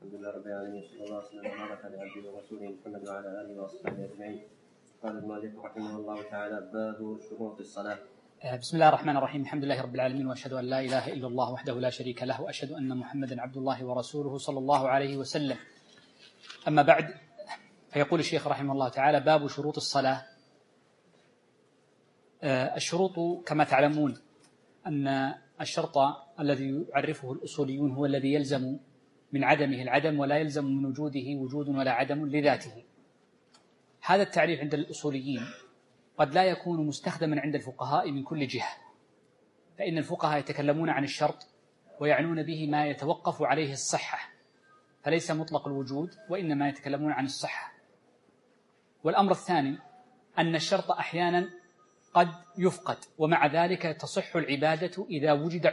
الحمد لله رب العالمين، صلى الله وسلم وبارك على عبده ورسوله محمد وعلى اله واصحابه اجمعين. قال المؤلف رحمه الله تعالى: باب شروط الصلاه. بسم الله الرحمن الرحيم. الحمد لله رب العالمين، واشهد ان لا اله الا الله وحده لا شريك له، واشهد ان محمدا عبد الله ورسوله صلى الله عليه وسلم. اما بعد، فيقول الشيخ رحمه الله تعالى: باب شروط الصلاه. الشروط كما تعلمون ان الشرط الذي يعرفه الاصوليون هو الذي يلزم من عدمه العدم، ولا يلزم من وجوده وجود ولا عدم لذاته. هذا التعريف عند الأصوليين قد لا يكون مستخدما عند الفقهاء من كل جهة، فإن الفقهاء يتكلمون عن الشرط ويعنون به ما يتوقف عليه الصحة، فليس مطلق الوجود، وإنما يتكلمون عن الصحة. والأمر الثاني أن الشرط أحيانا قد يفقد، ومع ذلك تصح العبادة إذا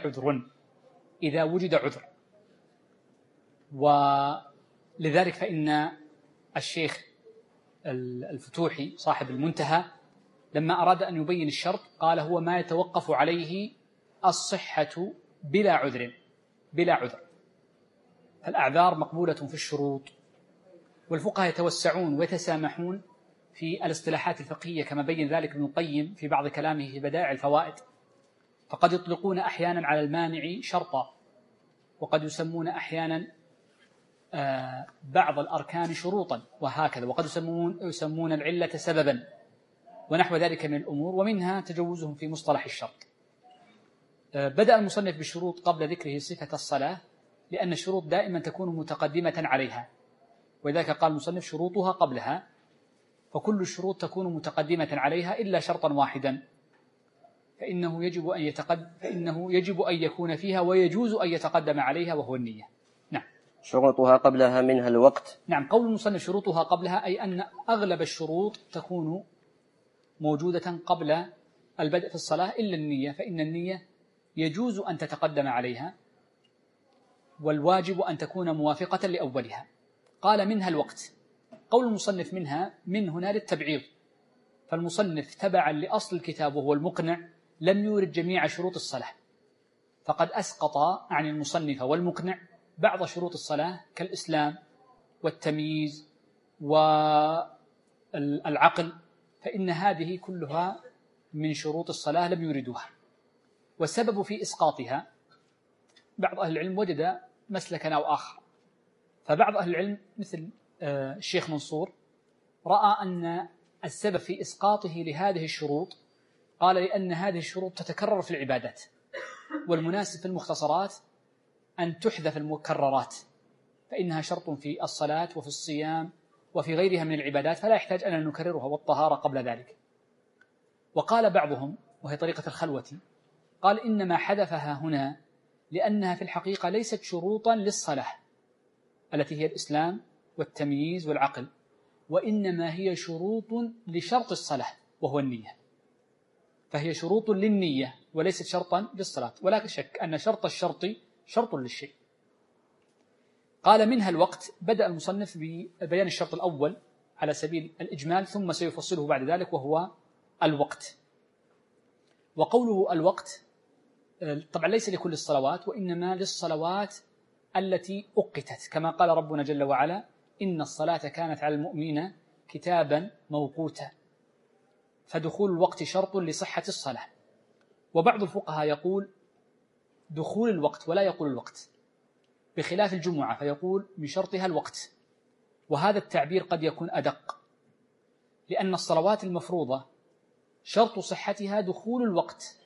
وجد عذر. ولذلك فإن الشيخ الفتوحي صاحب المنتهى لما أراد أن يبين الشرط قال: هو ما يتوقف عليه الصحة بلا عذر. فالأعذار مقبولة في الشروط، والفقهاء يتوسعون ويتسامحون في الاصطلاحات الفقهية كما بين ذلك ابن القيم في بعض كلامه في بدائع الفوائد. فقد يطلقون أحيانا على المانع شرطا، وقد يسمون أحيانا بعض الأركان شروطا، وهكذا، وقد يسمون العلة سببا، ونحو ذلك من الأمور، ومنها تجوزهم في مصطلح الشرط. بدأ المصنف بالشروط قبل ذكره صفة الصلاة، لأن الشروط دائما تكون متقدمة عليها، ولذلك قال المصنف: شروطها قبلها. فكل الشروط تكون متقدمة عليها إلا شرطا واحدا، فإنه يجب أن يكون فيها ويجوز أن يتقدم عليها، وهو النية. نعم. شروطها قبلها منها الوقت. نعم، قول المصنف شروطها قبلها أي أن أغلب الشروط تكون موجودة قبل البدء في الصلاة إلا النية، فإن النية يجوز أن تتقدم عليها، والواجب أن تكون موافقة لأولها. قال: منها الوقت. قول المصنف منها من هنا للتبعيض، فالمصنف تبعا لأصل الكتاب وهو المقنع لم يورد جميع شروط الصلاة، فقد أسقط عن المصنف والمقنع بعض شروط الصلاة كالإسلام والتمييز والعقل، فإن هذه كلها من شروط الصلاة لم يوردوها. والسبب في إسقاطها بعض أهل العلم وجد مسلكا أو آخر، فبعض أهل العلم مثل الشيخ منصور رأى أن السبب في إسقاطه لهذه الشروط قال: لأن هذه الشروط تتكرر في العبادات، والمناسب في المختصرات أن تحذف المكررات، فإنها شرط في الصلاة وفي الصيام وفي غيرها من العبادات، فلا يحتاج أن نكررها، والطهارة قبل ذلك. وقال بعضهم، وهي طريقة الخلوة، قال: إنما حذفها هنا لأنها في الحقيقة ليست شروطا للصلاة التي هي الإسلام والتمييز والعقل، وإنما هي شروط لشرط الصلاة وهو النية، فهي شروط للنية وليست شرطا للصلاة، ولا شك أن شرط الشرط شرط للشيء. قال: منها الوقت. بدأ المصنف ببيان الشرط الأول على سبيل الإجمال، ثم سيفصله بعد ذلك، وهو الوقت. وقوله الوقت طبعا ليس لكل الصلوات، وإنما للصلوات التي أقتت، كما قال ربنا جل وعلا: إن الصلاة كانت على المؤمنين كتابا موقوتا، فدخول الوقت شرط لصحة الصلاة. وبعض الفقهاء يقول دخول الوقت ولا يقول الوقت، بخلاف الجمعة فيقول من شرطها الوقت، وهذا التعبير قد يكون أدق، لأن الصلوات المفروضة شرط صحتها دخول الوقت،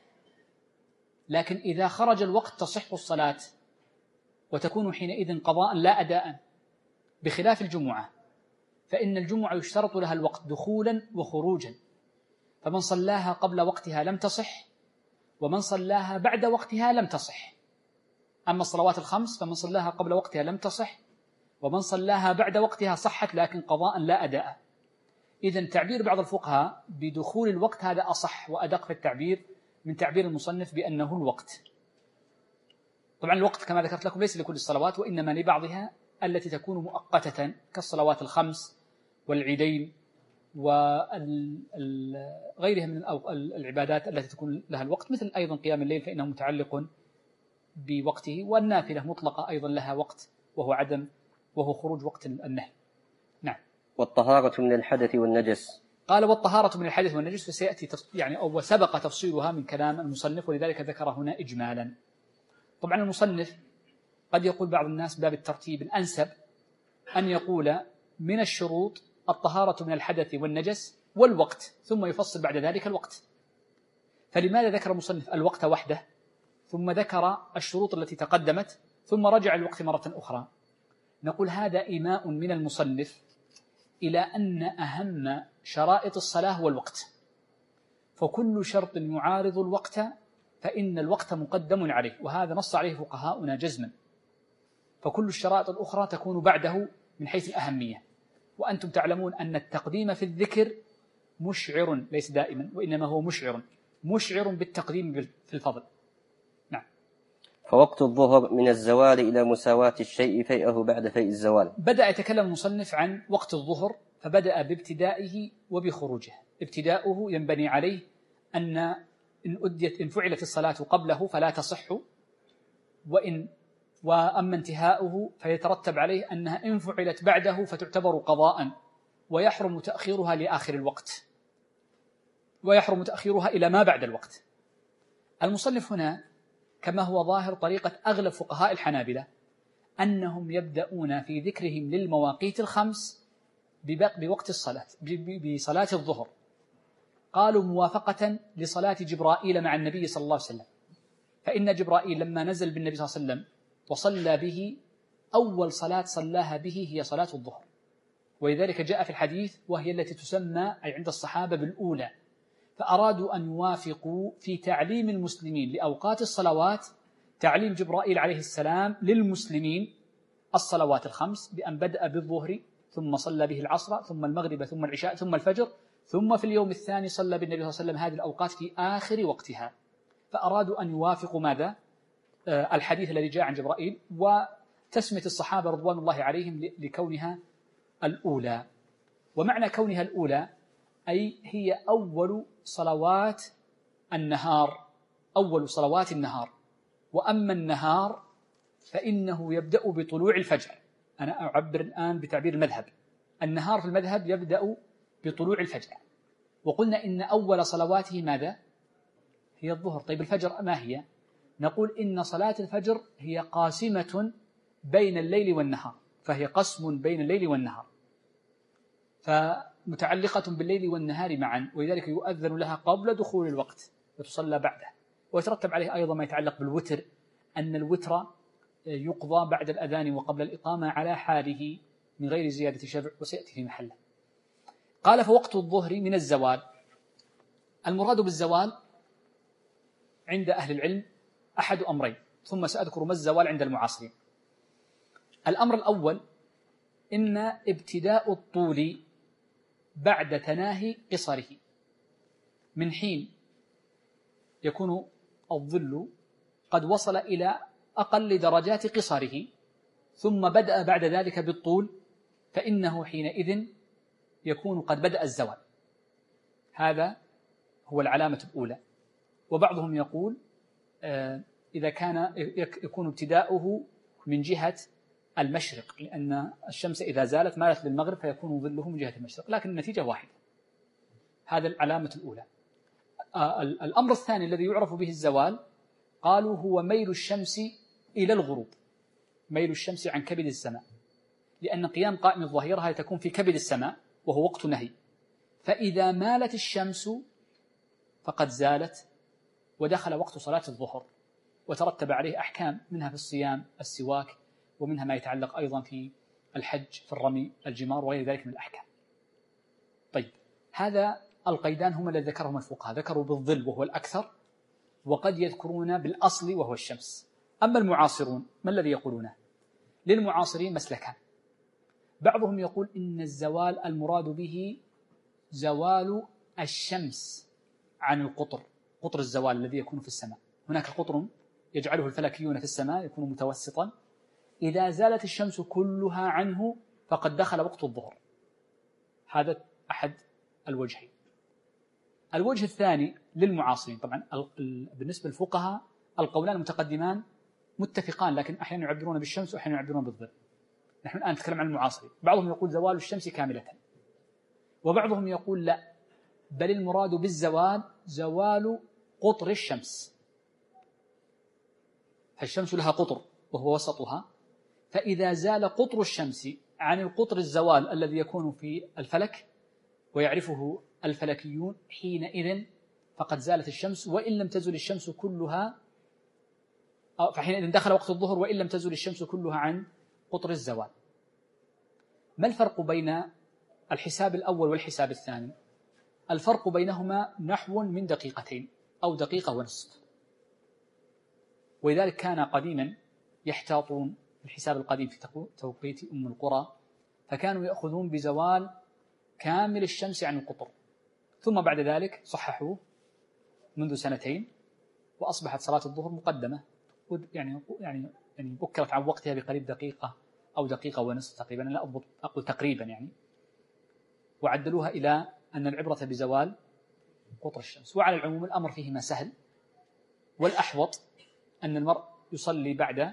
لكن إذا خرج الوقت تصح الصلاة وتكون حينئذ قضاء لا أداء، بخلاف الجمعة، فإن الجمعة يشترط لها الوقت دخولا وخروجا، فمن صلاها قبل وقتها لم تصح، ومن صلاها بعد وقتها لم تصح. أما الصلوات الخمس فمن صلاها قبل وقتها لم تصح، ومن صلاها بعد وقتها صحت لكن قضاء لا أداء. إذن تعبير بعض الفقهاء بدخول الوقت هذا أصح وأدق في التعبير من تعبير المصنف بأنه الوقت. طبعا الوقت كما ذكرت لكم ليس لكل الصلوات، وإنما لبعضها التي تكون مؤقتة كالصلوات الخمس والعيدين وغيرها من العبادات التي تكون لها الوقت، مثل أيضا قيام الليل فإنه متعلق بوقته، والنافلة مطلقة أيضا لها وقت وهو عدم وهو خروج وقت النهي. نعم. والطهارة من الحدث والنجس. قال والطهارة من الحدث والنجس، فسيأتي يعني أو سبق تفصيلها من كلام المصنف، ولذلك ذكر هنا إجمالا. طبعا المصنف قد يقول بعض الناس باب الترتيب الأنسب أن يقول من الشروط الطهارة من الحدث والنجس والوقت، ثم يفصل بعد ذلك الوقت. فلماذا ذكر المصنف الوقت وحده ثم ذكر الشروط التي تقدمت ثم رجع الوقت مرة أخرى؟ نقول هذا إيماء من المصنف إلى أن أهم شرائط الصلاة هو الوقت، فكل شرط يعارض الوقت فإن الوقت مقدم عليه، وهذا نص عليه فقهاؤنا جزما. فكل الشرائط الأخرى تكون بعده من حيث الأهمية، وأنتم تعلمون أن التقديم في الذكر مشعر، ليس دائما وإنما هو مشعر بالتقديم في الفضل. نعم. فوقت الظهر من الزوال إلى مساواة الشيء فيئه بعد فيء الزوال. بدأ يتكلم المصنف عن وقت الظهر، فبدأ بابتدائه وبخروجه. ابتداؤه ينبني عليه أن إن فعلت الصلاة قبله فلا تصح، وأما انتهاؤه فيترتب عليه أنها إن فعلت بعده فتعتبر قضاء، ويحرم تأخيرها لآخر الوقت، ويحرم تأخيرها إلى ما بعد الوقت. المصنف هنا كما هو ظاهر طريقة أغلب فقهاء الحنابلة أنهم يبدأون في ذكرهم للمواقيت الخمس بوقت الصلاة، بصلاة الظهر. قالوا موافقة لصلاة جبرائيل مع النبي صلى الله عليه وسلم، فإن جبرائيل لما نزل بالنبي صلى الله عليه وسلم وصلى به أول صلاة صلاها به هي صلاة الظهر، ولذلك جاء في الحديث وهي التي تسمى أي عند الصحابة بالأولى. فأرادوا أن يوافقوا في تعليم المسلمين لأوقات الصلوات تعليم جبرائيل عليه السلام للمسلمين الصلوات الخمس، بأن بدأ بالظهر ثم صلى به العصر ثم المغرب ثم العشاء ثم الفجر، ثم في اليوم الثاني صلى بالنبي صلى الله عليه وسلم هذه الأوقات في آخر وقتها. فأرادوا أن يوافقوا ماذا؟ الحديث الذي جاء عن جبرائيل، وتسمية الصحابة رضوان الله عليهم لكونها الأولى. ومعنى كونها الأولى أي هي أول صلوات النهار، أول صلوات النهار. وأما النهار فإنه يبدأ بطلوع الفجر. أنا أعبر الآن بتعبير المذهب، النهار في المذهب يبدأ بطلوع الفجر، وقلنا إن أول صلواته ماذا؟ هي الظهر. طيب الفجر ما هي؟ نقول إن صلاة الفجر هي قاسمة بين الليل والنهار، فهي قسم بين الليل والنهار، فمتعلقة بالليل والنهار معا، ولذلك يؤذن لها قبل دخول الوقت وتصلى بعده. ويترتب عليه أيضا ما يتعلق بالوتر، أن الوتر يقضى بعد الأذان وقبل الإقامة على حاله من غير زيادة شفع، وسيأتي في محله. قال فوقت الظهر من الزوال. المراد بالزوال عند أهل العلم أحد أمرين، ثم سأذكر ما الزوال عند المعاصرين. الأمر الأول إن ابتداء الطول بعد تناهي قصره، من حين يكون الظل قد وصل إلى أقل درجات قصره ثم بدأ بعد ذلك بالطول، فإنه حينئذ يكون قد بدأ الزوال. هذا هو العلامة الأولى. وبعضهم يقول إذا كان يكون ابتداؤه من جهة المشرق، لأن الشمس إذا زالت مالت للمغرب فيكون ظله من جهة المشرق، لكن النتيجة واحدة. هذا العلامة الأولى. الأمر الثاني الذي يعرف به الزوال قالوا هو ميل الشمس إلى الغروب، ميل الشمس عن كبد السماء، لأن قيام قائم الظهيرة هي تكون في كبد السماء وهو وقت نهي، فإذا مالت الشمس فقد زالت ودخل وقت صلاة الظهر، وترتب عليه أحكام، منها في الصيام السواك، ومنها ما يتعلق أيضا في الحج في الرمي الجمار وغير ذلك من الأحكام. طيب هذا القيدان هما الذي ذكرهم الفقهاء، ذكروا بالظل وهو الأكثر، وقد يذكرون بالأصل وهو الشمس. أما المعاصرون ما الذي يقولونه؟ للمعاصرين مسلكان. بعضهم يقول إن الزوال المراد به زوال الشمس عن القطر، قطر الزوال الذي يكون في السماء. هناك قطر يجعله الفلكيون في السماء يكون متوسطا، إذا زالت الشمس كلها عنه فقد دخل وقت الظهر. هذا أحد الوجهين. الوجه الثاني للمعاصرين، طبعا بالنسبة للفقهاء القولان المتقدمان متفقان، لكن أحيانا يعبرون بالشمس وأحيانا يعبرون بالظل. نحن الآن نتكلم عن المعاصرين. بعضهم يقول زوال الشمس كاملة، وبعضهم يقول لا، بل المراد بالزوال زوال قطر الشمس. فالشمس لها قطر وهو وسطها، فإذا زال قطر الشمس عن القطر الزوال الذي يكون في الفلك ويعرفه الفلكيون، حينئذ فقد زالت الشمس، وإن لم تزل الشمس كلها، فحينئذ دخل وقت الظهر وإن لم تزل الشمس كلها عن قطر الزوال. ما الفرق بين الحساب الأول والحساب الثاني؟ الفرق بينهما نحو من دقيقتين أو دقيقة ونصف. ولذلك كان قديما يحتاطون الحساب القديم في توقيت أم القرى، فكانوا يأخذون بزوال كامل الشمس عن القطر، ثم بعد ذلك صححوه منذ سنتين وأصبحت صلاة الظهر مقدمة، يعني بكرت عن وقتها بقريب دقيقة أو دقيقة ونصف تقريبا، لا أقول تقريبا يعني، وعدلوها إلى أن العبرة بزوال قطر الشمس. وعلى العموم الأمر فيهما سهل، والأحوط أن المرء يصلي بعد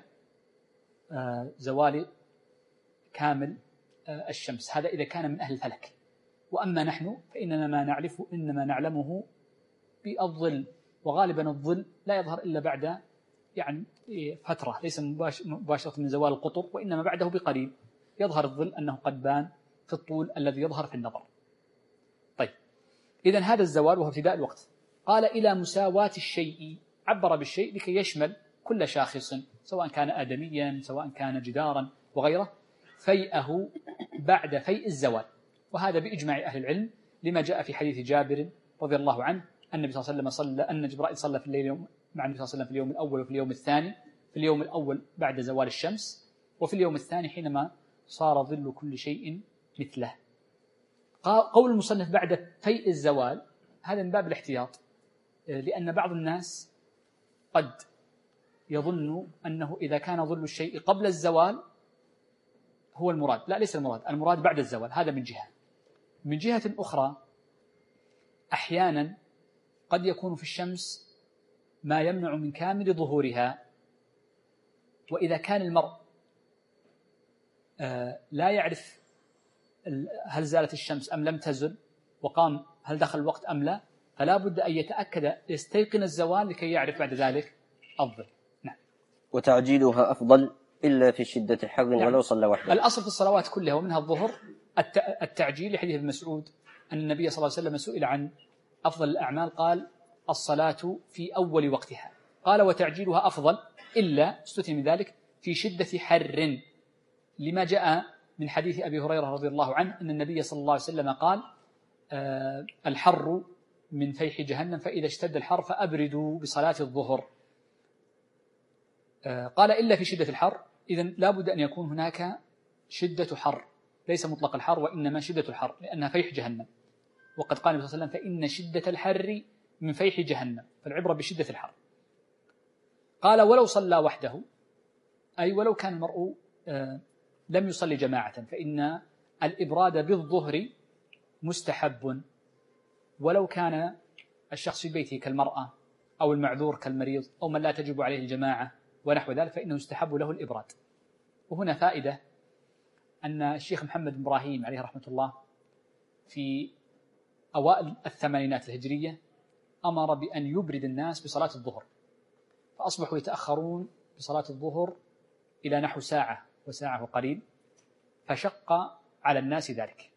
زوال كامل الشمس، هذا إذا كان من أهل الفلك. وأما نحن إنما نعلمه بالظل، وغالبا الظل لا يظهر إلا بعد يعني فترة، ليس مباشرة من زوال القطر، وإنما بعده بقريب يظهر الظل أنه قد بان في الطول الذي يظهر في النظر. طيب، إذن هذا الزوال وهو ابتداء الوقت. قال إلى مساواة الشيء، عبر بالشيء لكي يشمل كل شاخص سواء كان آدميا سواء كان جدارا وغيره، فيئه بعد فيء الزوال. وهذا بإجماع أهل العلم، لما جاء في حديث جابر رضي الله عنه أن النبي صلى الله عليه وسلم أن جبرائيل صلى في الليل مع النبي صلى الله عليه وسلم في اليوم الأول وفي اليوم الثاني، في اليوم الأول بعد زوال الشمس، وفي اليوم الثاني حينما صار ظل كل شيء مثله. قول المصنف بعد فيء الزوال هذا من باب الاحتياط، لأن بعض الناس قد يظن أنه إذا كان ظل الشيء قبل الزوال هو المراد. لا، ليس المراد بعد الزوال، هذا من جهة. من جهة أخرى أحيانا قد يكون في الشمس ما يمنع من كامل ظهورها، وإذا كان المرء لا يعرف هل زالت الشمس أم لم تزل وقام هل دخل الوقت أم لا، فلا بد أن يتأكد يستيقن الزوال لكي يعرف بعد ذلك الظل. نعم. وتعجيلها أفضل إلا في شدة الحر ولو صلى وحده. الأصل في الصلوات كلها ومنها الظهر التعجيل، لحديث ابن مسعود أن النبي صلى الله عليه وسلم سئل عن أفضل الأعمال قال الصلاة في أول وقتها، قال وتعجيلها أفضل إلا استثني من ذلك في شدة حر، لما جاء من حديث أبي هريرة رضي الله عنه أن النبي صلى الله عليه وسلم قال الحر من فيح جهنم، فإذا اشتد الحر فأبردوا بصلاة الظهر. قال إلا في شدة الحر، إذن لا بد أن يكون هناك شدة حر، ليس مطلق الحر وإنما شدة الحر، لأنها فيح جهنم، وقد قال النبي صلى الله عليه وسلم فإن شدة الحر من فيح جهنم، فالعبرة بشدة الحر. قال ولو صلى وحده، أي ولو كان المرء لم يصلي جماعة، فإن الإبراد بالظهر مستحب، ولو كان الشخص في بيته كالمرأة أو المعذور كالمريض أو من لا تجب عليه الجماعة ونحو ذلك، فإنه يستحب له الإبراد. وهنا فائدة أن الشيخ محمد بن إبراهيم عليه رحمة الله في أوائل الثمانينات الهجرية أمر بأن يبرد الناس بصلاة الظهر، فأصبحوا يتأخرون بصلاة الظهر إلى نحو ساعة وساعة وقليل، فشق على الناس ذلك،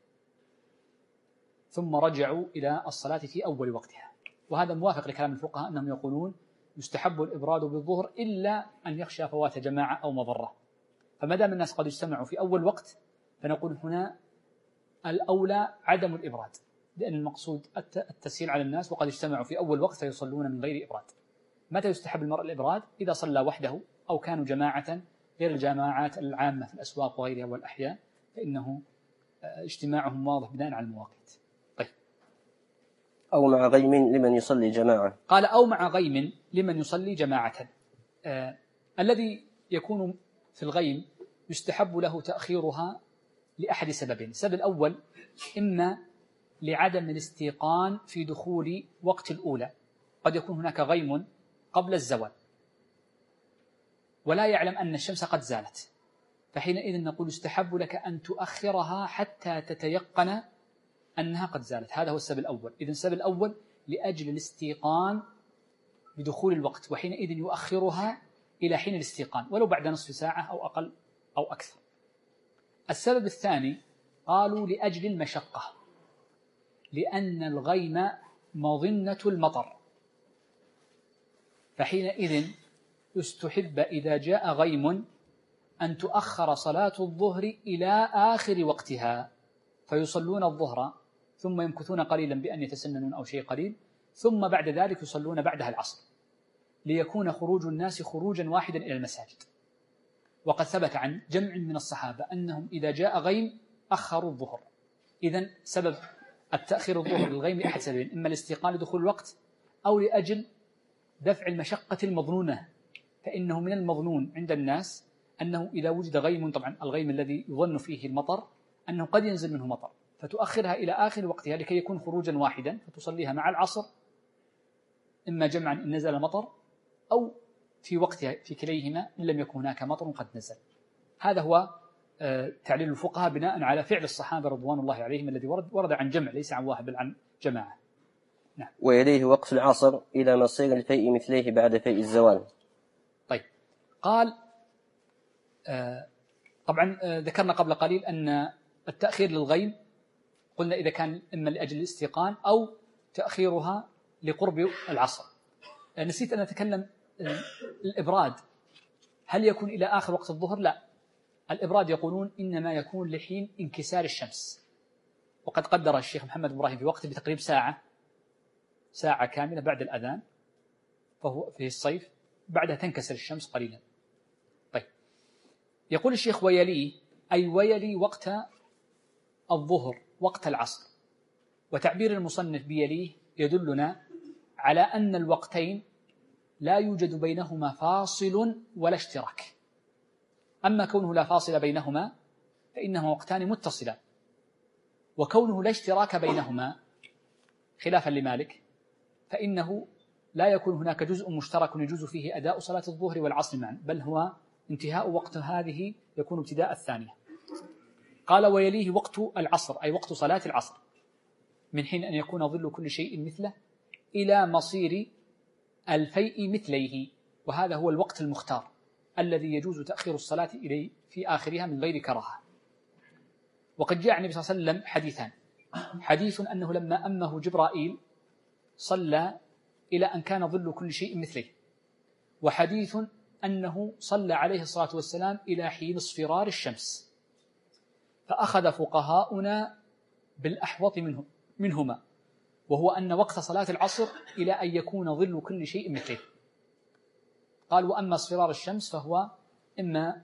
ثم رجعوا إلى الصلاة في أول وقتها. وهذا موافق لكلام الفقهاء أنهم يقولون يستحب الإبراد بالظهر إلا أن يخشى فوات جماعة أو مضرة. فما دام الناس قد اجتمعوا في أول وقت فنقول هنا الأولى عدم الإبراد، لأن المقصود التسهيل على الناس وقد اجتمعوا في أول وقت فيصلون من غير إبراد. متى يستحب المرء الإبراد؟ إذا صلى وحده أو كانوا جماعة غير الجماعات العامة في الأسواق وغيرها والأحياء، فإنه اجتماعهم واضح بناء على المواقيت. طيب. أو مع غيم لمن يصلي جماعة. قال أو مع غيم لمن يصلي جماعة. الذي يكون في الغيم يستحب له تأخيرها لأحد سببين. السبب الأول إما لعدم الاستيقان في دخول وقت الأولى، قد يكون هناك غيم قبل الزوال ولا يعلم أن الشمس قد زالت، فحينئذ نقول يستحب لك أن تؤخرها حتى تتيقن أنها قد زالت. هذا هو السبب الأول. إذن السبب الأول لأجل الاستيقان بدخول الوقت، وحينئذ يؤخرها إلى حين الاستيقان ولو بعد نصف ساعة أو أقل أو أكثر. السبب الثاني قالوا لأجل المشقة، لأن الغيم مظنة المطر، فحينئذ يستحب إذا جاء غيم أن تؤخر صلاة الظهر إلى آخر وقتها، فيصلون الظهر ثم يمكثون قليلا بأن يتسننون أو شيء قليل، ثم بعد ذلك يصلون بعدها العصر، ليكون خروج الناس خروجا واحدا إلى المساجد. وقد ثبت عن جمع من الصحابة أنهم إذا جاء غيم أخروا الظهر. إذن سبب التأخير الظهر للغيم أحد سببين: إما الاستيقان لدخول الوقت أو لأجل دفع المشقة المظنونة. فإنه من المظنون عند الناس أنه إذا وجد غيم، طبعا الغيم الذي يظن فيه المطر، أنه قد ينزل منه مطر، فتؤخرها إلى آخر وقتها لكي يكون خروجا واحدا، فتصليها مع العصر إما جمعا إن نزل المطر أو في وقتها، في كليهما إن لم يكن هناك مطر قد نزل. هذا هو تعليل الفقهاء بناء على فعل الصحابة رضوان الله عليهم الذي ورد عن جمع ليس عن واحد بل عن جماعة. نعم. ويليه وقت العصر إلى مصير الفيء مثليه بعد فيء الزوال. طيب، قال طبعا ذكرنا قبل قليل أن التأخير للغيم قلنا إذا كان إما لأجل الاستيقان أو تأخيرها لقرب العصر. نسيت أن أتكلم الإبراد هل يكون إلى آخر وقت الظهر؟ لا، الإبراد يقولون إنما يكون لحين انكسار الشمس، وقد قدر الشيخ محمد إبراهيم في وقت بتقريب ساعة كاملة بعد الأذان، فهو في الصيف، بعدها تنكسر الشمس قليلا. طيب، يقول الشيخ ويلي، أي ويلي وقت الظهر وقت العصر. وتعبير المصنف بيليه يدلنا على أن الوقتين لا يوجد بينهما فاصل ولا اشتراك. أما كونه لا فاصل بينهما فإنهما وقتان متصلان، وكونه لا اشتراك بينهما خلافا لمالك فإنه لا يكون هناك جزء مشترك يجوز فيه أداء صلاة الظهر والعصر معا، بل هو انتهاء وقت هذه يكون ابتداء الثانية. قال ويليه وقت العصر، أي وقت صلاة العصر، من حين أن يكون ظل كل شيء مثله إلى مصير الفيء مثليه، وهذا هو الوقت المختار الذي يجوز تأخير الصلاة إليه في آخرها من غير كراهة. وقد جاء النبي صلى الله عليه وسلم حديثان: حديث أنه لما أمه جبرائيل صلى إلى أن كان ظل كل شيء مثله، وحديث أنه صلى عليه الصلاة والسلام إلى حين اصفرار الشمس. فأخذ فقهاؤنا بالأحوط منهما، وهو أن وقت صلاة العصر إلى أن يكون ظل كل شيء مثله. قال وأما اصفرار الشمس فهو إما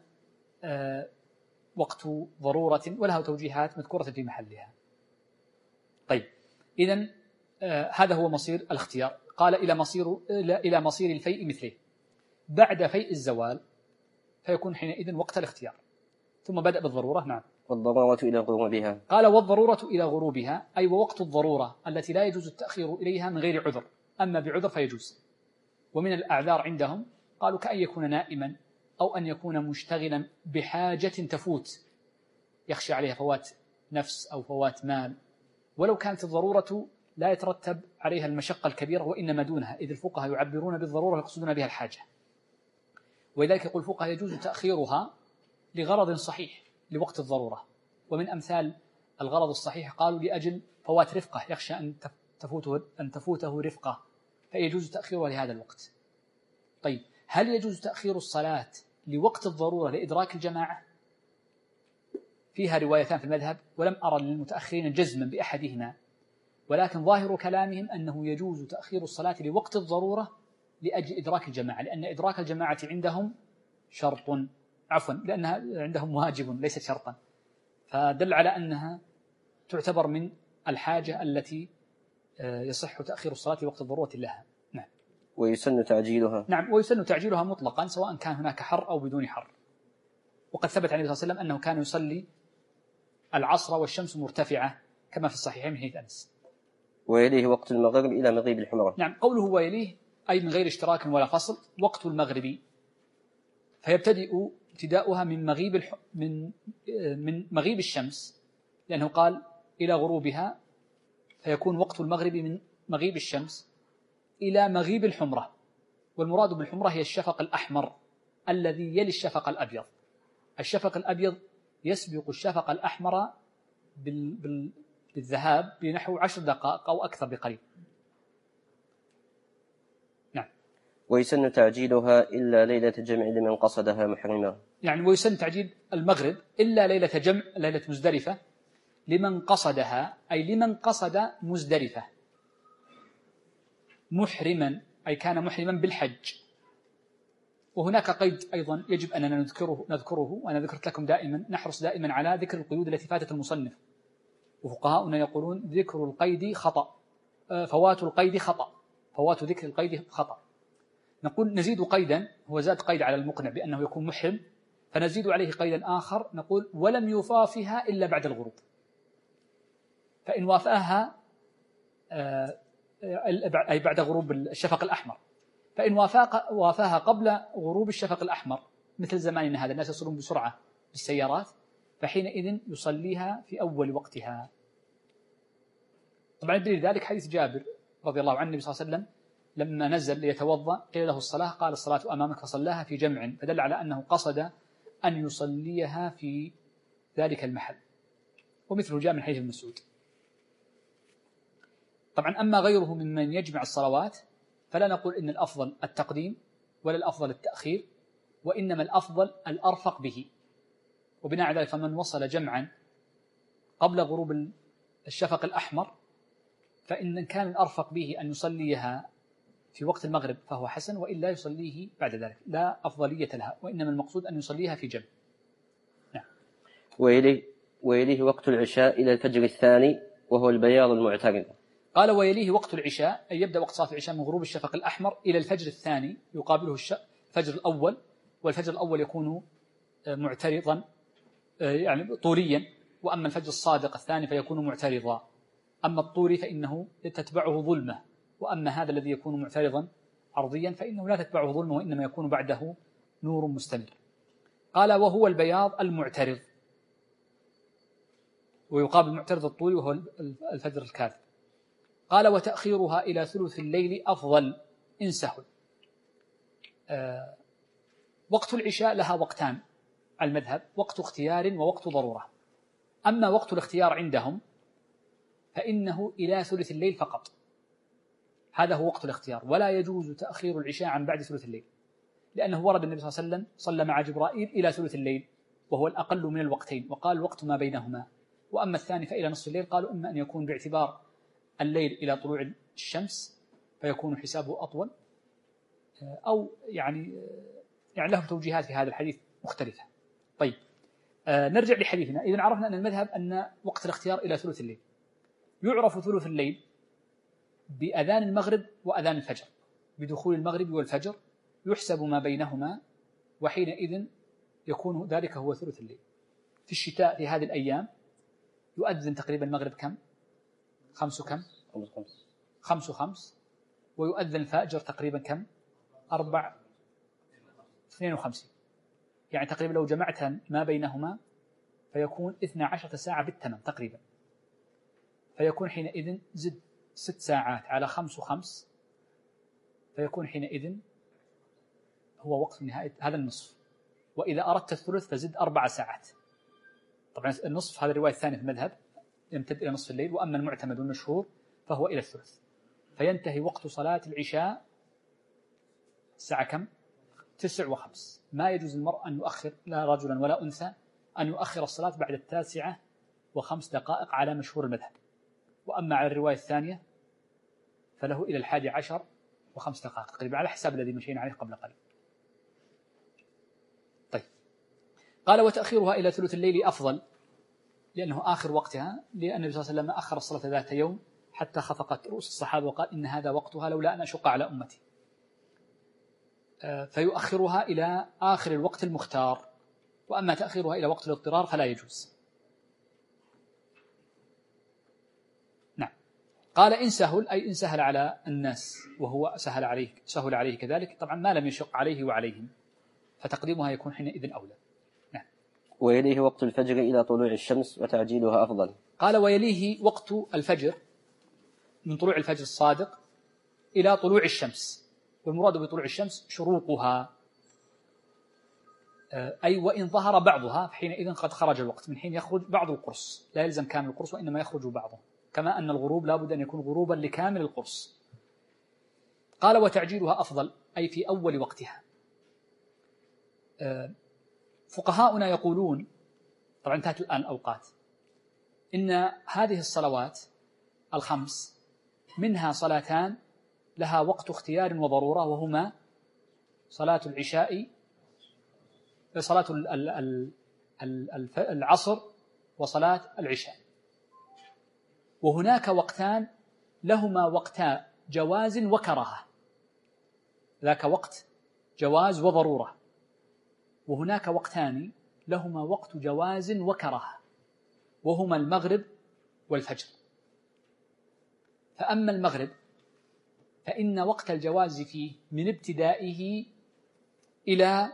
وقت ضرورة، ولها توجيهات مذكورة في محلها. طيب، إذن هذا هو مصير الاختيار. قال إلى مصير الفيء مثله بعد فيء الزوال، فيكون حينئذ وقت الاختيار. ثم بدأ بالضرورة. نعم. والضرورة إلى غروبها. قال والضرورة إلى غروبها، أي ووقت الضرورة التي لا يجوز التأخير إليها من غير عذر، أما بعذر فيجوز. ومن الأعذار عندهم قالوا كأن يكون نائما، أو أن يكون مشتغلا بحاجة تفوت يخشى عليها فوات نفس أو فوات مال، ولو كانت الضرورة لا يترتب عليها المشقة الكبيرة وإنما دونها، إذ الفقهاء يعبرون بالضرورة يقصدون بها الحاجة. ولذلك يقول الفقهاء يجوز تأخيرها لغرض صحيح لوقت الضرورة. ومن أمثال الغرض الصحيح قالوا لأجل فوات رفقة، يخشى أن تفوته رفقة، فيجوز تأخيرها لهذا الوقت. طيب، هل يجوز تأخير الصلاة لوقت الضرورة لإدراك الجماعة؟ فيها روايتان في المذهب، ولم أرى للمتأخرين جزما بأحدهما، ولكن ظاهر كلامهم أنه يجوز تأخير الصلاة لوقت الضرورة لأجل إدراك الجماعة، لأن إدراك الجماعة عندهم شرط، لأنها عندهم واجب ليست شرطا، فدل على أنها تعتبر من الحاجة التي يصح تأخير الصلاة لوقت الضرورة لها. نعم. ويسن تعجيلها. نعم، ويسن تعجيلها مطلقا سواء كان هناك حر أو بدون حر. وقد ثبت عن النبي صلى الله عليه وسلم أنه كان يصلي العصر والشمس مرتفعة كما في الصحيحين من حديث أنس. ويليه وقت المغرب إلى مغيب الحمرة. نعم، قوله ويليه أي من غير اشتراك ولا فصل وقت المغرب، فيبتدئ ابتداؤها من مغيب الشمس، لأنه قال إلى غروبها، فيكون وقت المغرب من مغيب الشمس إلى مغيب الحمرة، والمراد بالحمرة هي الشفق الأحمر الذي يلي الشفق الأبيض. الشفق الأبيض يسبق الشفق الأحمر بالذهاب بنحو 10 دقائق أو أكثر بقليل. نعم. ويسن تعجيلها إلا ليلة جمع لمن قصدها محرما. يعني ويسن تعجيل المغرب إلا ليلة جمع، ليلة مزدلفة، لمن قصدها أي لمن قصد مزدلفة محرما، أي كان محرما بالحج. وهناك قيد أيضا يجب أننا نذكره، وأنا ذكرت لكم دائما نحرص دائما على ذكر القيود التي فاتت المصنف، وفقهاؤنا يقولون ذكر القيد خطأ، فوات القيد خطأ، فوات ذكر القيد خطأ. نقول نزيد قيدا، هو زاد قيد على المقنع بأنه يكون محرم، فنزيد عليه قيدا آخر نقول ولم يفافها إلا بعد الغروب، فإن وافاها أي بعد غروب الشفق الأحمر، فإن وافاها قبل غروب الشفق الأحمر مثل زماننا هذا الناس يصلون بسرعة بالسيارات، فحينئذ يصليها في أول وقتها. طبعا دليل ذلك حديث جابر رضي الله عنه النبي صلى الله عليه وسلم لما نزل ليتوضأ قيل له الصلاة، قال الصلاة أمامك، فصلاها في جمع، فدل على أنه قصد أن يصليها في ذلك المحل، ومثله جاء من حديث ابن مسعود. طبعا أما غيره ممن يجمع الصلوات فلا نقول إن الأفضل التقديم ولا الأفضل التأخير، وإنما الأفضل الأرفق به. وبناء على ذلك فمن وصل جمعا قبل غروب الشفق الأحمر فإن كان الأرفق به أن يصليها في وقت المغرب فهو حسن، وإلا يصليه بعد ذلك، لا أفضلية لها، وإنما المقصود أن يصليها في جمع. نعم. ويليه وقت العشاء إلى الفجر الثاني وهو البياض المعترض. قال ويليه وقت العشاء، أي يبدأ وقت صلاة العشاء من غروب الشفق الأحمر إلى الفجر الثاني، يقابله الفجر الأول، والفجر الأول يكون معترضا يعني طوريا، وأما الفجر الصادق الثاني فيكون معترضا. أما الطوري فإنه تتبعه ظلمة، وأما هذا الذي يكون معترضا عرضيا فإنه لا تتبعه ظلمة، وإنما يكون بعده نور مستمر. قال وهو البياض المعترض، ويقابل المعترض الطوري وهو الفجر الكاذب. قال وتأخيرها إلى ثلث الليل أفضل إن سهل. وقت العشاء لها وقتان على المذهب، وقت اختيار ووقت ضرورة. أما وقت الاختيار عندهم فإنه إلى ثلث الليل فقط، هذا هو وقت الاختيار، ولا يجوز تأخير العشاء عن بعد ثلث الليل، لأنه ورد النبي صلى الله عليه وسلم صلى مع جبرائيل إلى ثلث الليل وهو الأقل من الوقتين، وقال وقت ما بينهما. وأما الثاني فإلى نصف الليل، قالوا إما أن يكون باعتبار الليل إلى طلوع الشمس فيكون حسابه أطول، أو يعني لهم توجيهات في هذا الحديث مختلفة. طيب نرجع لحديثنا. إذن عرفنا أن المذهب أن وقت الاختيار إلى ثلث الليل. يعرف ثلث الليل بأذان المغرب وأذان الفجر، بدخول المغرب والفجر يحسب ما بينهما، وحينئذ يكون ذلك هو ثلث الليل. في الشتاء في هذه الأيام يؤذن تقريبا المغرب كم؟ 5:05، ويؤذن الفجر تقريبا كم؟ 4:52، يعني تقريبا لو جمعت ما بينهما فيكون 12 ساعة بالتمام تقريبا، فيكون حينئذ زد 6 ساعات على 5:05 فيكون حينئذ هو وقت نهاية هذا النصف. وإذا أردت الثلث فزد 4 ساعات. طبعا النصف هذا الرواية الثانية في المذهب يمتد إلى نصف الليل، وأما المعتمد والمشهور فهو إلى الثلث. فينتهي وقت صلاة العشاء الساعة كم؟ 9:05. ما يجوز المرء أن يؤخر، لا رجلا ولا أنثى، أن يؤخر الصلاة بعد 9:05 على مشهور المذهب. وأما على الرواية الثانية فله إلى 11:05 تقريبا، على حساب الذي مشينا عليه قبل قليل. طيب قال وتأخيرها إلى ثلث الليل أفضل، لأنه آخر وقتها، لأن النبي صلى الله عليه وسلم أخر الصلاة ذات يوم حتى خفقت رؤوس الصحابة وقال إن هذا وقتها لولا أن أشق على أمتي، فيؤخرها إلى آخر الوقت المختار. وأما تأخيرها إلى وقت الاضطرار فلا يجوز. نعم. قال إن سهل، أي إن سهل على الناس وهو سهل عليه كذلك، طبعا ما لم يشق عليه وعليهم، فتقديمها يكون حينئذ أولى. ويليه وقت الفجر إلى طلوع الشمس وتعجيلها أفضل. قال ويليه وقت الفجر من طلوع الفجر الصادق إلى طلوع الشمس، والمراد بطلوع الشمس شروقها، أي وإن ظهر بعضها فحينئذ قد خرج الوقت، من حين يخرج بعض القرص، لا يلزم كامل القرص وإنما يخرج بعضه، كما أن الغروب لا بد أن يكون غروبا لكامل القرص. قال وتعجيلها أفضل، أي في أول وقتها. فقهاؤنا يقولون، طبعا انتهت الآن الأوقات، إن هذه الصلوات الخمس منها صلاتان لها وقت اختيار وضرورة، وهما صلاة العشاء، صلاة العصر وصلاة العشاء. وهناك وقتان لهما وقتا جواز وكراهة، ذاك وقت جواز وضرورة، وهناك وقتان لهما وقت جواز وكراهة، وهما المغرب والفجر. فأما المغرب فإن وقت الجواز فيه من ابتدائه إلى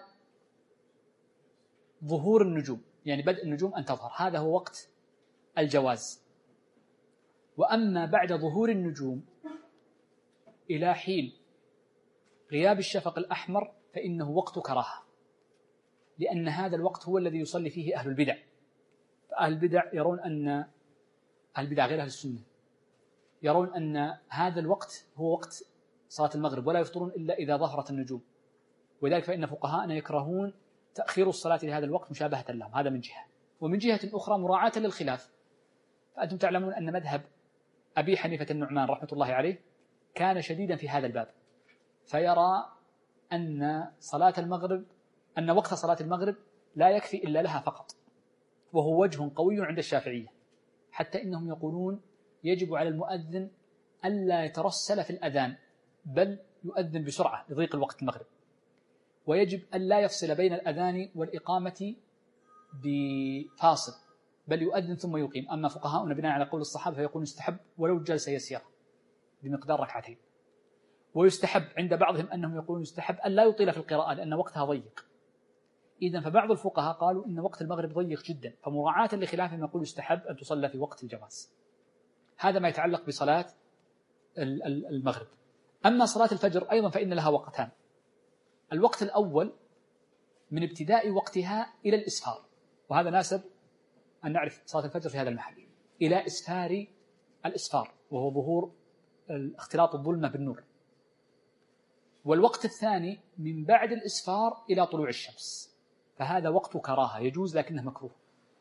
ظهور النجوم، يعني بدء النجوم أن تظهر، هذا هو وقت الجواز. وأما بعد ظهور النجوم إلى حين غياب الشفق الأحمر فإنه وقت كراهة، لأن هذا الوقت هو الذي يصلي فيه أهل البدع. فأهل البدع يرون أن أهل البدع غير أهل السنة يرون أن هذا الوقت هو وقت صلاة المغرب، ولا يفطرون إلا إذا ظهرت النجوم، ولذلك فإن فقهاءنا يكرهون تأخير الصلاة لهذا الوقت مشابهة لهم، هذا من جهة. ومن جهة أخرى مراعاة للخلاف، فأنتم تعلمون أن مذهب أبي حنيفة النعمان رحمة الله عليه كان شديدا في هذا الباب، فيرى أن وقت صلاة المغرب لا يكفي إلا لها فقط، وهو وجه قوي عند الشافعية، حتى إنهم يقولون يجب على المؤذن ألا يترسل في الأذان، بل يؤذن بسرعة لضيق الوقت المغرب، ويجب ألا يفصل بين الأذان والإقامة بفاصل، بل يؤذن ثم يقيم. أما فقهاؤنا بناء على قول الصحابة فيقولون يستحب ولو جلسة يسيرة بمقدار ركعتين، ويستحب عند بعضهم أنهم يقولون يستحب ألا يطيل في القراءة لأن وقتها ضيق. إذن فبعض الفقهاء قالوا إن وقت المغرب ضيق جدا، فمراعاة لخلافهم يقول يستحب أن تصلى في وقت الجواز. هذا ما يتعلق بصلاة المغرب. أما صلاة الفجر أيضا فإن لها وقتان. الوقت الأول من ابتداء وقتها إلى الإسفار، وهذا ناسب أن نعرف صلاة الفجر في هذا المحل، إلى إسفار الإسفار، وهو ظهور اختلاط الظلمة بالنور. والوقت الثاني من بعد الإسفار إلى طلوع الشمس، فهذا وقت كراهة يجوز لكنه مكروه.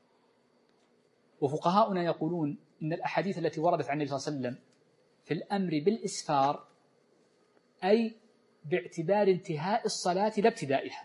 وفقهاؤنا يقولون إن الأحاديث التي وردت عن النبي صلى الله عليه وسلم في الأمر بالإسفار أي باعتبار انتهاء الصلاة لا ابتدائها،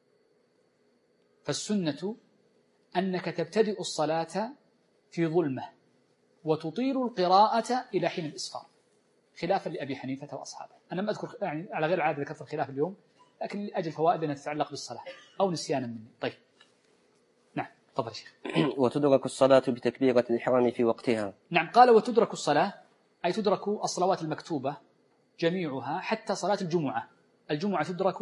فالسنة أنك تبتدئ الصلاة في ظلمة وتطيل القراءة إلى حين الإسفار، خلافا لأبي حنيفة وأصحابه. أنا ما أذكر يعني على غير العادة ذكرت الخلاف اليوم، لكن لأجل فوائد أن تتعلق بالصلاة أو نسيانا مني. طيب نعم تفضل شيخ. وتدرك الصلاة بتكبيرة الإحرام في وقتها. نعم قال وتدرك الصلاة أي تدرك الصلوات المكتوبة جميعها حتى صلاة الجمعة. الجمعة تدرك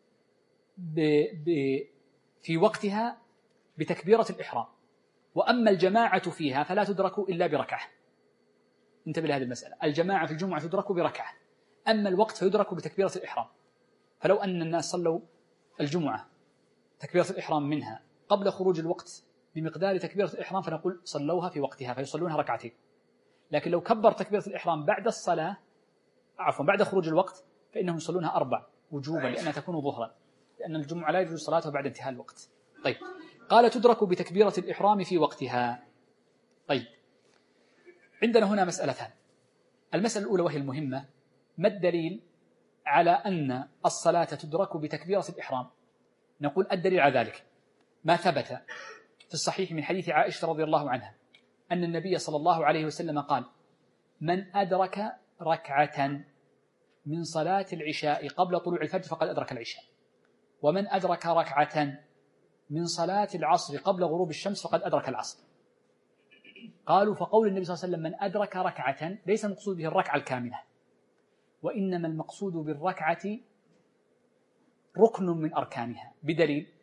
في وقتها بتكبيرة الإحرام، وأما الجماعة فيها فلا تدرك إلا بركعة. انتبه لهذه المسألة، الجماعة في الجمعة تدرك بركعة، أما الوقت فيدرك بتكبيرة الإحرام. فلو أن الناس صلوا الجمعة تكبيرة الإحرام منها قبل خروج الوقت بمقدار تكبيرة الإحرام فنقول صلوها في وقتها فيصلونها ركعتين. لكن لو كبر تكبيرة الإحرام بعد الصلاة بعد خروج الوقت فإنهم يصلونها 4 وجوبا لأنها تكون ظهرا، لأن الجمعة لا يجوز صلاتها بعد انتهاء الوقت. طيب قال تدرك بتكبيرة الإحرام في وقتها. طيب عندنا هنا مسألتان. المسألة الأولى وهي المهمة، ما الدليل على أن الصلاة تدرك بتكبيرة الإحرام؟ نقول الدليل على ذلك ما ثبت في الصحيح من حديث عائشة رضي الله عنها أن النبي صلى الله عليه وسلم قال: من أدرك ركعة من صلاة العشاء قبل طلوع الفجر فقد أدرك العشاء، ومن أدرك ركعة من صلاة العصر قبل غروب الشمس فقد أدرك العصر. قالوا فقول النبي صلى الله عليه وسلم من أدرك ركعة ليس المقصود به الركعة الكاملة، وإنما المقصود بالركعة ركن من أركانها، بدليل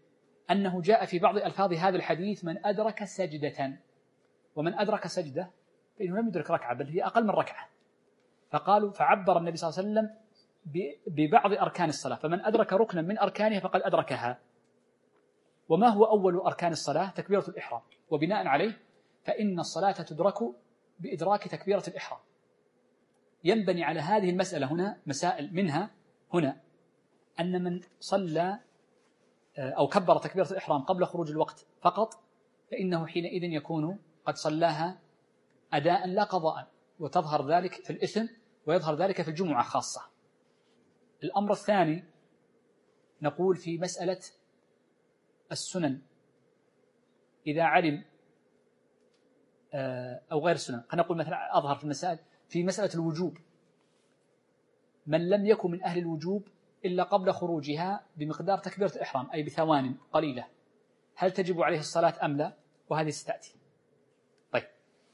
أنه جاء في بعض ألفاظ هذا الحديث من أدرك سجدة، ومن أدرك سجدة فإنه لم يدرك ركعة بل هي أقل من ركعة. فقالوا فعبر النبي صلى الله عليه وسلم ببعض أركان الصلاة، فمن أدرك ركنا من أركانها فقد أدركها. وما هو أول أركان الصلاة؟ تكبيرة الإحرام، وبناء عليه فإن الصلاة تدرك بإدراك تكبيرة الإحرام. ينبني على هذه المسألة هنا مسائل، منها هنا أن من صلى أو كبر تكبيرة الإحرام قبل خروج الوقت فقط فإنه حينئذ يكون قد صلاها أداء لا قضاء، وتظهر ذلك في الإثم ويظهر ذلك في الجمعة خاصة. الأمر الثاني نقول في مسألة السنن، إذا علم أو غير السنن، خلينا نقول مثلا أظهر في المسائل في مسألة الوجوب، من لم يكن من أهل الوجوب إلا قبل خروجها بمقدار تكبيرة الإحرام أي بثوان قليلة، هل تجب عليه الصلاة أم لا؟ وهذه ستأتي. طيب،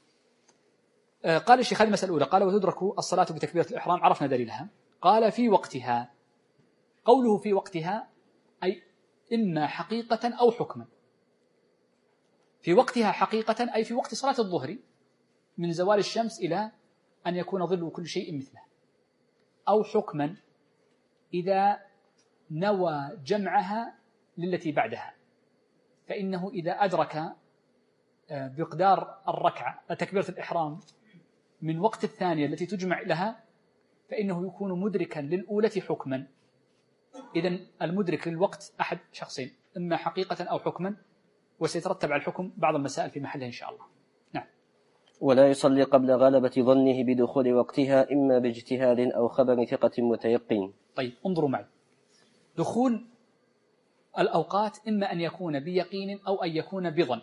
قال الشيخ هذه المسألة الأولى، قال وتدرك الصلاة بتكبيرة الإحرام، عرفنا دليلها. قال في وقتها، قوله في وقتها أي إما حقيقة أو حكما. في وقتها حقيقة أي في وقت صلاة الظهر من زوال الشمس إلى أن يكون ظل كل شيء مثله، أو حكما إذا نوى جمعها للتي بعدها، فإنه إذا أدرك بمقدار الركعة تكبيرة الإحرام من وقت الثانية التي تجمع لها فإنه يكون مدركا للأولى حكما. إذن المدرك للوقت أحد شخصين، إما حقيقة أو حكما، وسيترتب على الحكم بعض المسائل في محلها إن شاء الله. نعم. ولا يصلي قبل غلبة ظنه بدخول وقتها إما باجتهاد أو خبر ثقة متيقن. طيب انظروا معي، دخول الأوقات إما أن يكون بيقين أو أن يكون بظن،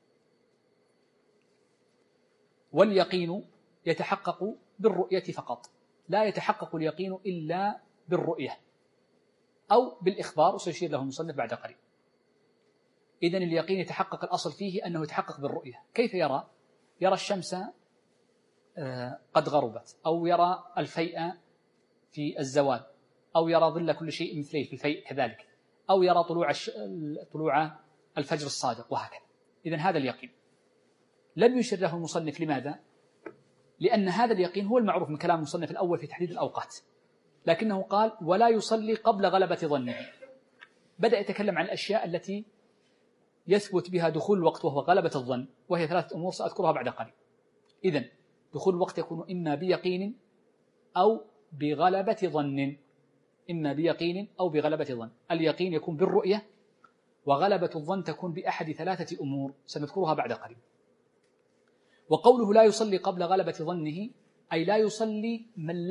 واليقين يتحقق بالرؤية فقط، لا يتحقق اليقين إلا بالرؤية أو بالإخبار، وسيشير له المصنف بعد قليل. إذن اليقين يتحقق، الأصل فيه أنه يتحقق بالرؤية. كيف يرى؟ يرى الشمس قد غربت، أو يرى الفيء في الزوال، أو يرى ظل كل شيء مثله في الفيء كذلك، أو يرى طلوع الفجر الصادق، وهكذا. إذن هذا اليقين لم يشر له المصنف. لماذا؟ لأن هذا اليقين هو المعروف من كلام المصنف الأول في تحديد الأوقات، لكنه قال ولا يصلي قبل غلبة ظنه. بدأ يتكلم عن الأشياء التي يثبت بها دخول الوقت وهو غلبة الظن، وهي 3 أمور سأذكرها بعد قليل. إذن دخول الوقت يكون إما بيقين أو بغلبة ظن، إما بيقين أو بغلبة ظن. اليقين يكون بالرؤية، وغلبة الظن تكون بأحد 3 أمور سنذكرها بعد قليل. وقوله لا يصلي قبل غلبة ظنه أي لا يصلي من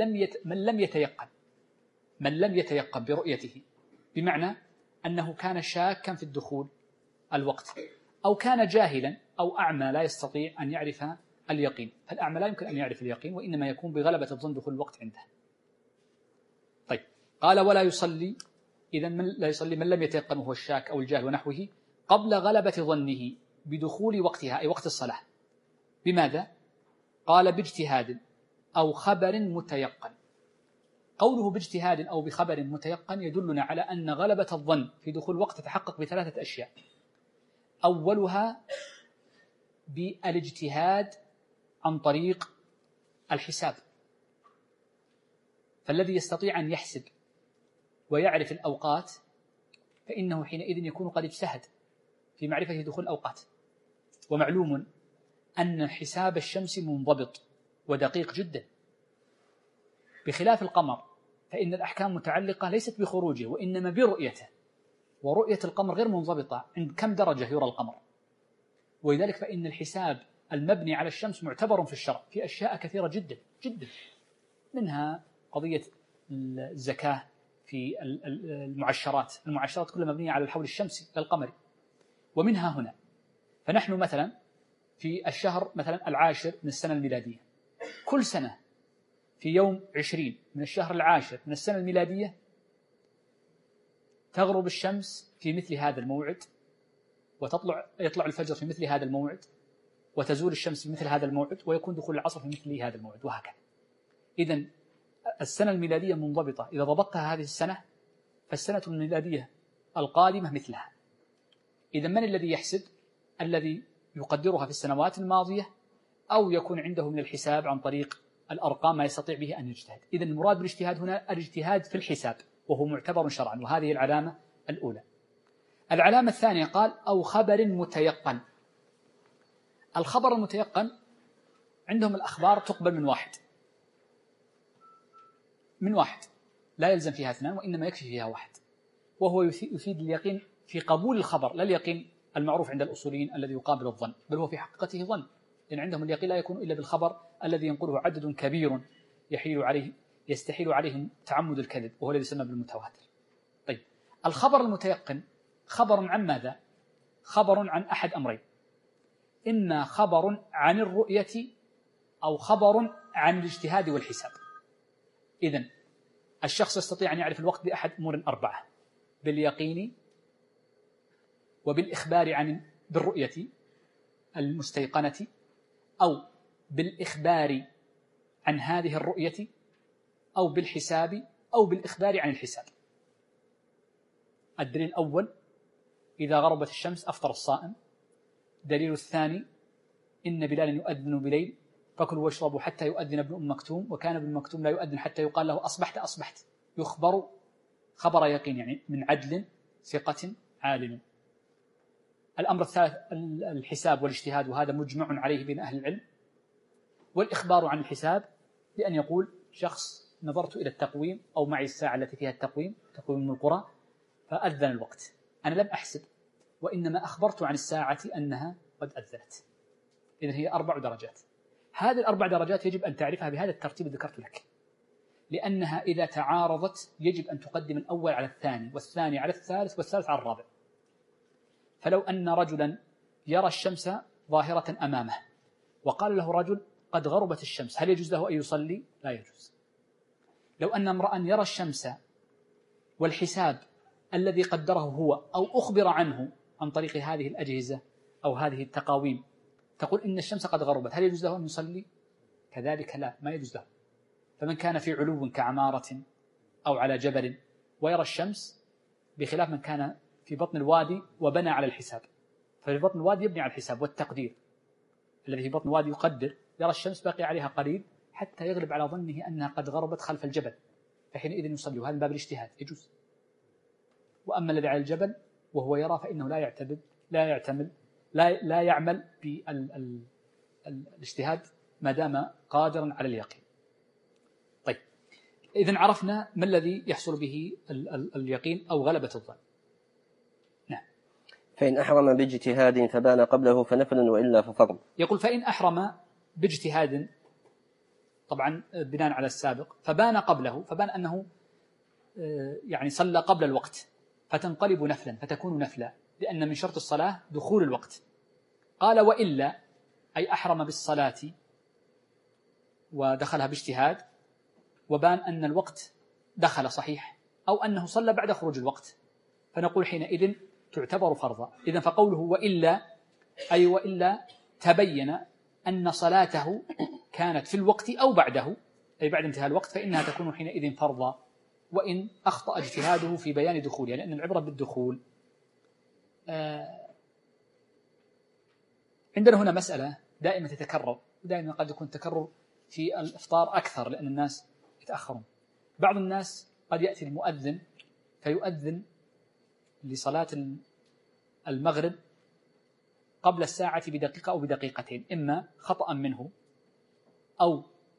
لم يتيقن برؤيته، بمعنى أنه كان شاكا في الدخول الوقت، أو كان جاهلا أو أعمى لا يستطيع أن يعرف اليقين. فالأعمى لا يمكن أن يعرف اليقين، وإنما يكون بغلبة الظن دخول الوقت عنده. طيب، قال ولا يصلي، إذن لا يصلي من لم يتيقن وهو الشاك أو الجاهل ونحوه قبل غلبة ظنه بدخول وقتها أي وقت الصلاة. بماذا؟ قال باجتهاد أو خبر متيقن. قوله باجتهاد أو بخبر متيقن يدلنا على أن غلبة الظن في دخول الوقت تتحقق ب3 أشياء. أولها بالاجتهاد عن طريق الحساب، فالذي يستطيع أن يحسب ويعرف الأوقات فإنه حينئذ يكون قد اجتهد في معرفة دخول الأوقات. ومعلوم أن حساب الشمس منضبط ودقيق جدا، بخلاف القمر فإن الأحكام متعلقة ليست بخروجه وإنما برؤيته، ورؤية القمر غير منضبطة عند كم درجة يرى القمر. ولذلك فإن الحساب المبني على الشمس معتبر في الشرع في أشياء كثيرة جدا جدا، منها قضية الزكاة في المعشرات كلها مبنية على الحول الشمسي للقمر. ومنها هنا، فنحن مثلا في الشهر مثلا 10 من السنة الميلادية، كل سنة في يوم 20 من الشهر 10 من السنة الميلادية تغرب الشمس في مثل هذا الموعد، يطلع الفجر في مثل هذا الموعد، وتزول الشمس في مثل هذا الموعد، ويكون دخول العصر في مثل هذا الموعد، وهكذا. إذن السنة الميلادية منضبطة، إذا ضبطتها هذه السنة فالسنة الميلادية القادمة مثلها. إذا من الذي يحسب؟ الذي يقدرها في السنوات الماضية أو يكون عنده من الحساب عن طريق الأرقام ما يستطيع به أن يجتهد. إذن المراد بالاجتهاد هنا الاجتهاد في الحساب، وهو معتبر شرعا، وهذه العلامة الأولى. العلامة الثانية قال أو خبر متيقن. الخبر المتيقن عندهم الأخبار تقبل من واحد، لا يلزم فيها اثنان، وإنما يكفي فيها واحد، وهو يفيد اليقين في قبول الخبر، لا اليقين المعروف عند الأصوليين الذي يقابل الظن، بل هو في حقيقته ظن، لأن عندهم اليقين لا يكون إلا بالخبر الذي ينقله عدد كبير يستحيل عليهم تعمد الكذب، وهو الذي يسمى بالمتواتر. طيب، الخبر المتيقن خبر عن ماذا؟ خبر عن أحد أمرين: إما خبر عن الرؤية أو خبر عن الاجتهاد والحساب. إذن الشخص يستطيع أن يعرف الوقت بأحد أمور 4: باليقين، وبالإخبار بالرؤية المستيقنة، أو بالإخبار عن هذه الرؤية، أو بالحساب، أو بالإخبار عن الحساب. الدليل الأول: إذا غربت الشمس أفطر الصائم. دليل الثاني: إن بلالا يؤذن بليل فكلوا واشربوا حتى يؤذن ابن أم مكتوم، وكان ابن مكتوم لا يؤذن حتى يقال له أصبحت. يخبر خبر يقين، يعني من عدل ثقة عالم. الأمر الثالث الحساب والاجتهاد، وهذا مجمع عليه بين أهل العلم. والإخبار عن الحساب بأن يقول شخص: نظرت إلى التقويم، أو معي الساعة التي فيها تقويم من القرى، فأذن الوقت، أنا لم أحسب، وإنما أخبرت عن الساعة أنها قد أذنت. إذن هي 4 درجات. هذه ال4 درجات يجب أن تعرفها بهذا الترتيب الذي ذكرت لك، لأنها إذا تعارضت يجب أن تقدم الأول على الثاني، والثاني على الثالث، والثالث على الرابع. فلو أن رجلا يرى الشمس ظاهرة أمامه، وقال له رجل: قد غربت الشمس، هل يجوز له أن يصلي؟ لا يجوز. لو أن امرأ يرى الشمس والحساب الذي قدره هو أو أخبر عنه عن طريق هذه الأجهزة أو هذه التقاويم، تقول إن الشمس قد غربت، هل يجوز له أن يصلي؟ كذلك لا، ما يجوز له. فمن كان في علو كعمارة أو على جبل ويرى الشمس، بخلاف من كان في بطن الوادي وبنى على الحساب، ففي بطن الوادي يبني على الحساب والتقدير. الذي في بطن الوادي يقدر، يرى الشمس باقي عليها قليل حتى يغلب على ظنه أنها قد غربت خلف الجبل، فحينئذ يصلي، وهذا من باب الاجتهاد يجوز. وأما الذي على الجبل وهو يرى فإنه لا يعمل بالاجتهاد ما دام قادرا على اليقين. طيب، إذن عرفنا ما الذي يحصل به اليقين أو غلبة الظن. نعم. فإن أحرم باجتهاد فبان قبله فنفل، وإلا ففرض. يقول: فإن أحرم باجتهاد، طبعا بناء على السابق، فبان قبله، فبان أنه يعني صلى قبل الوقت، فتنقلب نفلا، فتكون نفلا، لأن من شرط الصلاة دخول الوقت. قال: وإلا، أي أحرم بالصلاة ودخلها باجتهاد، وبان أن الوقت دخل صحيح، أو أنه صلى بعد خروج الوقت، فنقول حينئذ تعتبر فرضا. إذن فقوله وإلا، أي وإلا تبين أن صلاته كانت في الوقت أو بعده، أي بعد انتهاء الوقت، فإنها تكون حينئذ فرضا، وإن أخطأ اجتهاده في بيان دخولها، لأن العبرة بالدخول. عندنا هنا مسألة دائما تتكرر، ودائما قد يكون تكرر في الإفطار أكثر لأن الناس يتأخرون. بعض الناس قد يأتي المؤذن فيؤذن لصلاة المغرب قبل الساعة بدقيقة أو بدقيقتين، إما خطأ منه، أو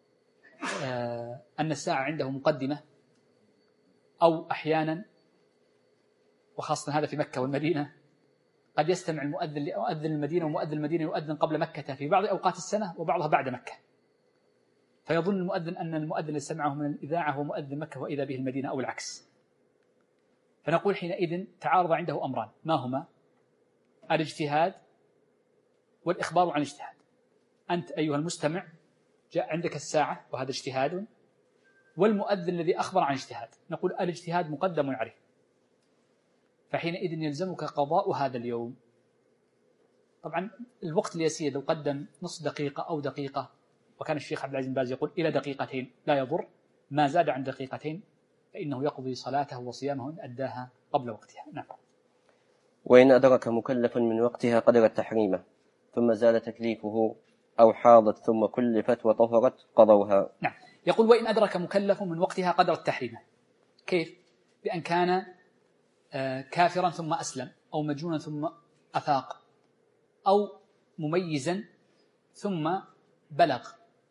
أن الساعة عنده مقدمة، أو أحيانا، وخاصة هذا في مكة والمدينة، قد يستمع المؤذن لمؤذن المدينة، ومؤذن المدينة يؤذن قبل مكة في بعض أوقات السنة وبعضها بعد مكة، فيظن المؤذن أن المؤذن الذي سمعه من الإذاعة هو مؤذن مكة وإذا به المدينة أو العكس. فنقول حينئذ تعارض عنده أمران، ما هما؟ الاجتهاد والإخبار عن الاجتهاد. أنت أيها المستمع جاء عندك الساعة وهذا اجتهاد، والمؤذن الذي أخبر عن اجتهاد، نقول الاجتهاد مقدم عليه، فحينئذ يلزمك قضاء هذا اليوم. طبعا الوقت اليسير لو قدم نصف دقيقة أو دقيقة، وكان الشيخ عبد العزيز بن باز يقول إلى دقيقتين لا يضر، ما زاد عن دقيقتين فإنه يقضي صلاته وصيامه إن أداها قبل وقتها. نعم. وإن أدرك مكلف من وقتها قدر التحريم ثم زال تكليفه أو حاضت ثم كلفت وطهرت قضوها. نعم. يقول وإن أدرك مكلف من وقتها قدر التحريم. كيف؟ بأن كان كافرا ثم أسلم، أو مجنونا ثم أفاق، أو مميزا ثم بلغ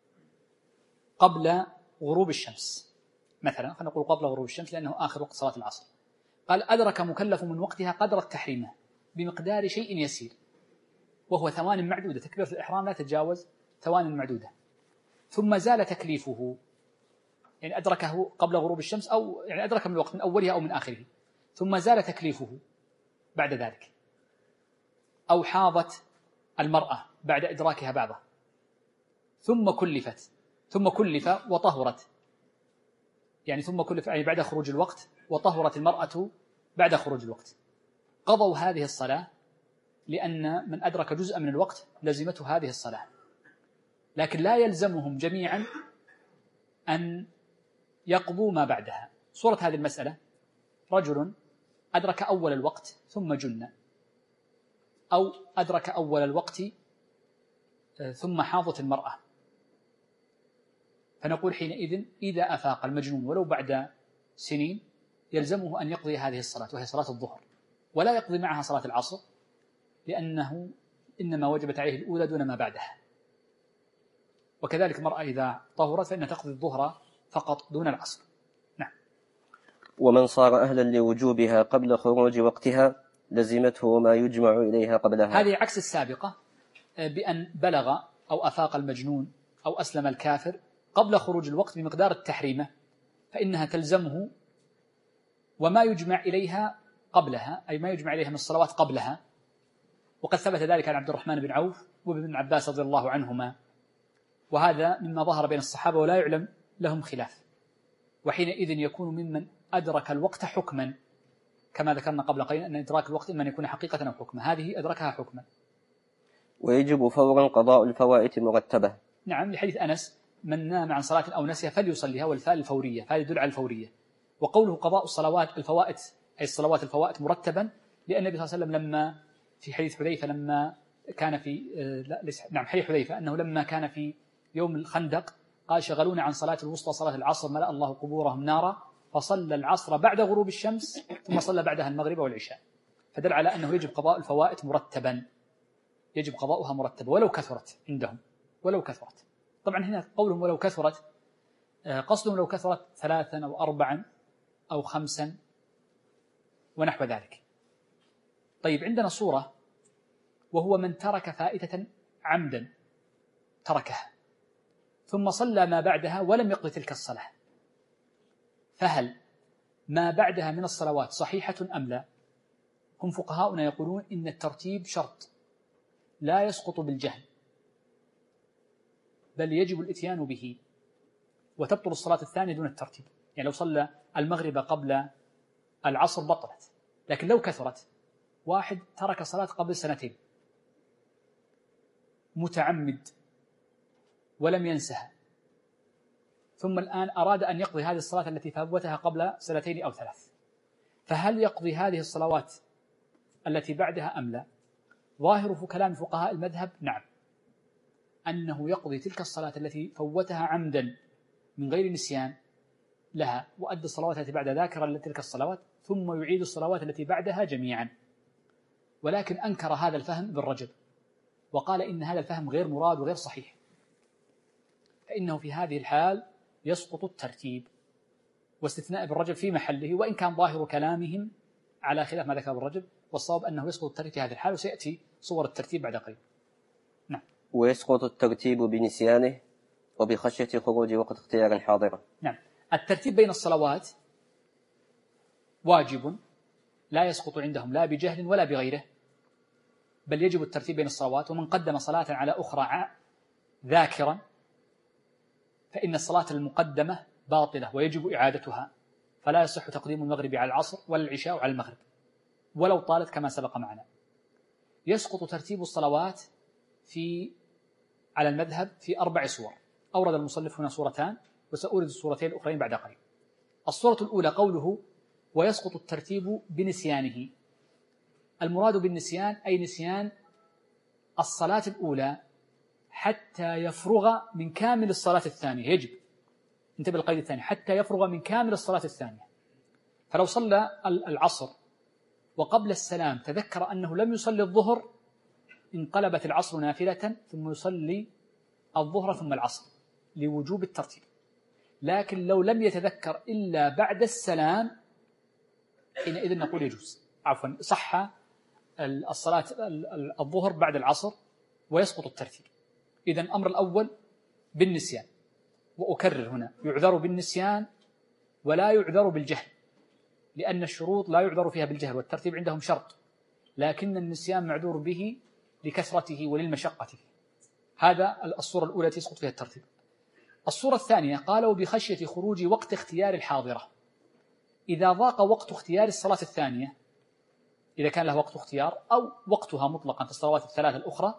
قبل غروب الشمس مثلا، خلينا نقول قبل غروب الشمس لأنه آخر وقت صلاة العصر. قال أدرك مكلف من وقتها قدر التحريم بمقدار شيء يسير، وهو ثوان معدودة، تكبيرة الإحرام لا تتجاوز ثوان معدودة، ثم زال تكليفه، يعني أدركه قبل غروب الشمس، أو يعني أدرك من الوقت من أولها أو من آخره، ثم زال تكليفه بعد ذلك، أو حاضت المرأة بعد إدراكها بعضه، ثم كلف وطهرت، يعني ثم كلف يعني بعد خروج الوقت، وطهرت المرأة بعد خروج الوقت، قضوا هذه الصلاة، لأن من أدرك جزءا من الوقت لزمته هذه الصلاة، لكن لا يلزمهم جميعا أن يقضوا ما بعدها. صورة هذه المسألة: رجل أدرك أول الوقت ثم جن، أو أدرك أول الوقت ثم حاضت المرأة، فنقول حينئذ إذا أفاق المجنون ولو بعد سنين يلزمه أن يقضي هذه الصلاة، وهي صلاة الظهر، ولا يقضي معها صلاة العصر، لأنه إنما وجبت عليه الأولى دون ما بعدها. وكذلك المرأة إذا طهرت فإنها تقضي الظهر فقط دون العصر. نعم. ومن صار أهلا لوجوبها قبل خروج وقتها لزمته ما يجمع إليها قبلها. هذه عكس السابقة بأن بلغ أو أفاق المجنون أو أسلم الكافر قبل خروج الوقت بمقدار التحريمة، فإنها تلزمه وما يجمع إليها قبلها، أي ما يجمع إليها من الصلوات قبلها، وقد ثبت ذلك عن عبد الرحمن بن عوف وابن عباس رضي الله عنهما، وهذا مما ظهر بين الصحابة ولا يعلم لهم خلاف، وحينئذ يكون ممن أدرك الوقت حكما، كما ذكرنا قبل قليل أن إدراك الوقت إما أن يكون حقيقة أو حكما، هذه أدركها حكما. ويجب فورا قضاء الفوائت مرتبة. نعم، لحديث أنس: من نام عن صلاة أو نسيها فليصليها، والفاء الفورية، فهذا يدل على الفورية. وقوله قضاء الصلوات الفوائت أي الصلوات الفوائت مرتبا، لأن النبي صلى الله عليه وسلم لما في حديث حذيفة لما كان في حديث حذيفة أنه لما كان في يوم الخندق قال: شغلونا عن صلاة الوسطى صلاة العصر ملأ الله قبورهم نارا، فصلى العصر بعد غروب الشمس ثم صلى بعدها المغرب والعشاء، فدل على أنه يجب قضاء الفوائت مرتبا، يجب قضاؤها مرتبا ولو كثرت عندهم، ولو كثرت. طبعا هنا قولهم ولو كثرت قصدهم لو كثرت 3 أو 4 أو 5 ونحو ذلك. طيب، عندنا صورة وهو من ترك فائتة عمدا، تركها ثم صلى ما بعدها ولم يقضي تلك الصلاة، فهل ما بعدها من الصلوات صحيحة أم لا؟ هم فقهاؤنا يقولون إن الترتيب شرط لا يسقط بالجهل، بل يجب الاتيان به، وتبطل الصلاة الثانية دون الترتيب. يعني لو صلى المغرب قبل العصر بطلت، لكن لو كثرت، واحد ترك صلاة قبل 2 متعمد ولم ينسها، ثم الآن أراد أن يقضي هذه الصلاة التي فوتها قبل 2 أو 3، فهل يقضي هذه الصلوات التي بعدها أم لا؟ ظاهر في كلام فقهاء المذهب نعم، أنه يقضي تلك الصلاة التي فوتها عمدا من غير نسيان لها، وأدى الصلوات التي بعد ذاكرا لتلك الصلوات، ثم يعيد الصلوات التي بعدها جميعا. ولكن أنكر هذا الفهم ابن رجب، وقال إن هذا الفهم غير مراد وغير صحيح، فإنه في هذه الحال يسقط الترتيب، واستثناء ابن رجب في محله، وإن كان ظاهر كلامهم على خلاف ما ذكر ابن رجب، والصواب أنه يسقط الترتيب في هذه الحال، وسيأتي صور الترتيب بعد قليل. نعم. ويسقط الترتيب بنسيانه وبخشية خروج وقت اختيار حاضرة. نعم. الترتيب بين الصلوات واجب لا يسقط عندهم لا بجهل ولا بغيره، بل يجب الترتيب بين الصلوات، ومن قدم صلاة على أخرى ذاكرا فإن الصلاة المقدمة باطلة ويجب إعادتها، فلا يصح تقديم المغرب على العصر ولا العشاء على المغرب ولو طالت كما سبق معنا. يسقط ترتيب الصلوات على المذهب في 4 صور، أورد المصنف هنا صورتان وسأورد الصورتين الأخرين بعد قليل. الصورة الأولى قوله: ويسقط الترتيب بنسيانه، المراد بالنسيان أي نسيان الصلاة الأولى حتى يفرغ من كامل الصلاة الثانية. يجب انتبه القيد الثاني، حتى يفرغ من كامل الصلاة الثانية. فلو صلى العصر وقبل السلام تذكر أنه لم يصلي الظهر، انقلبت العصر نافلة ثم يصلي الظهر ثم العصر لوجوب الترتيب. لكن لو لم يتذكر إلا بعد السلام حينئذ نقول يجوز، عفوا صح الصلاة الظهر بعد العصر ويسقط الترتيب. إذن الأمر الأول بالنسيان، وأكرر هنا يعذر بالنسيان ولا يعذر بالجهل، لأن الشروط لا يعذر فيها بالجهل والترتيب عندهم شرط، لكن النسيان معذور به لكثرته وللمشقة فيه. هذا الصورة الأولى يسقط فيها الترتيب. الصورة الثانية قالوا بخشية خروج وقت اختيار الحاضرة، إذا ضاق وقت اختيار الصلاة الثانية، إذا كان له وقت اختيار أو وقتها مطلقا في الصلوات الثلاث الأخرى،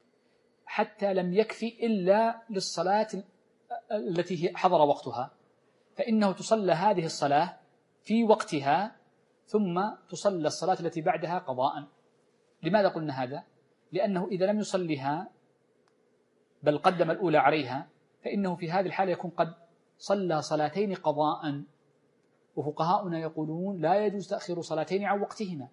حتى لم يكفي إلا للصلاة التي حضر وقتها، فإنه تصلى هذه الصلاة في وقتها ثم تصلى الصلاة التي بعدها قضاء. لماذا قلنا هذا؟ لأنه إذا لم يصليها بل قدم الأولى عليها فإنه في هذه الحالة يكون قد صلى صلاتين قضاء، وفقهاؤنا يقولون لا يجوز تأخير صلاتين عن وقتهما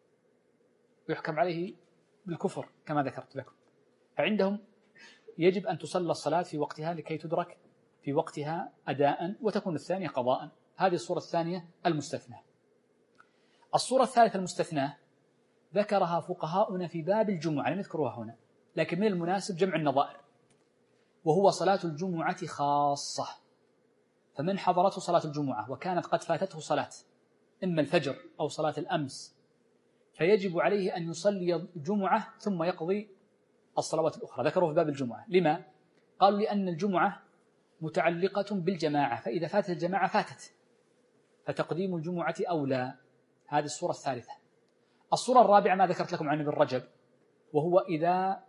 ويحكم عليه بالكفر كما ذكرت لكم. فعندهم يجب أن تصلى الصلاة في وقتها لكي تدرك في وقتها أداء وتكون الثانية قضاء. هذه الصورة الثانية المستثنى. الصورة الثالثة المستثنى ذكرها فقهاؤنا في باب الجمعة، لم يذكروها هنا، لكن من المناسب جمع النظائر، وهو صلاة الجمعة خاصة. فمن حضرته صلاة الجمعة وكانت قد فاتته صلاة إما الفجر أو صلاة الأمس، فيجب عليه أن يصلي الجمعة ثم يقضي الصلوات الأخرى. ذكروا في باب الجمعة. لما؟ قالوا لأن الجمعة متعلقة بالجماعة، فإذا فاتت الجماعة فاتت، فتقديم الجمعة أولى. هذه الصورة الثالثة. الصورة الرابعة ما ذكرت لكم عن ابن رجب، وهو إذا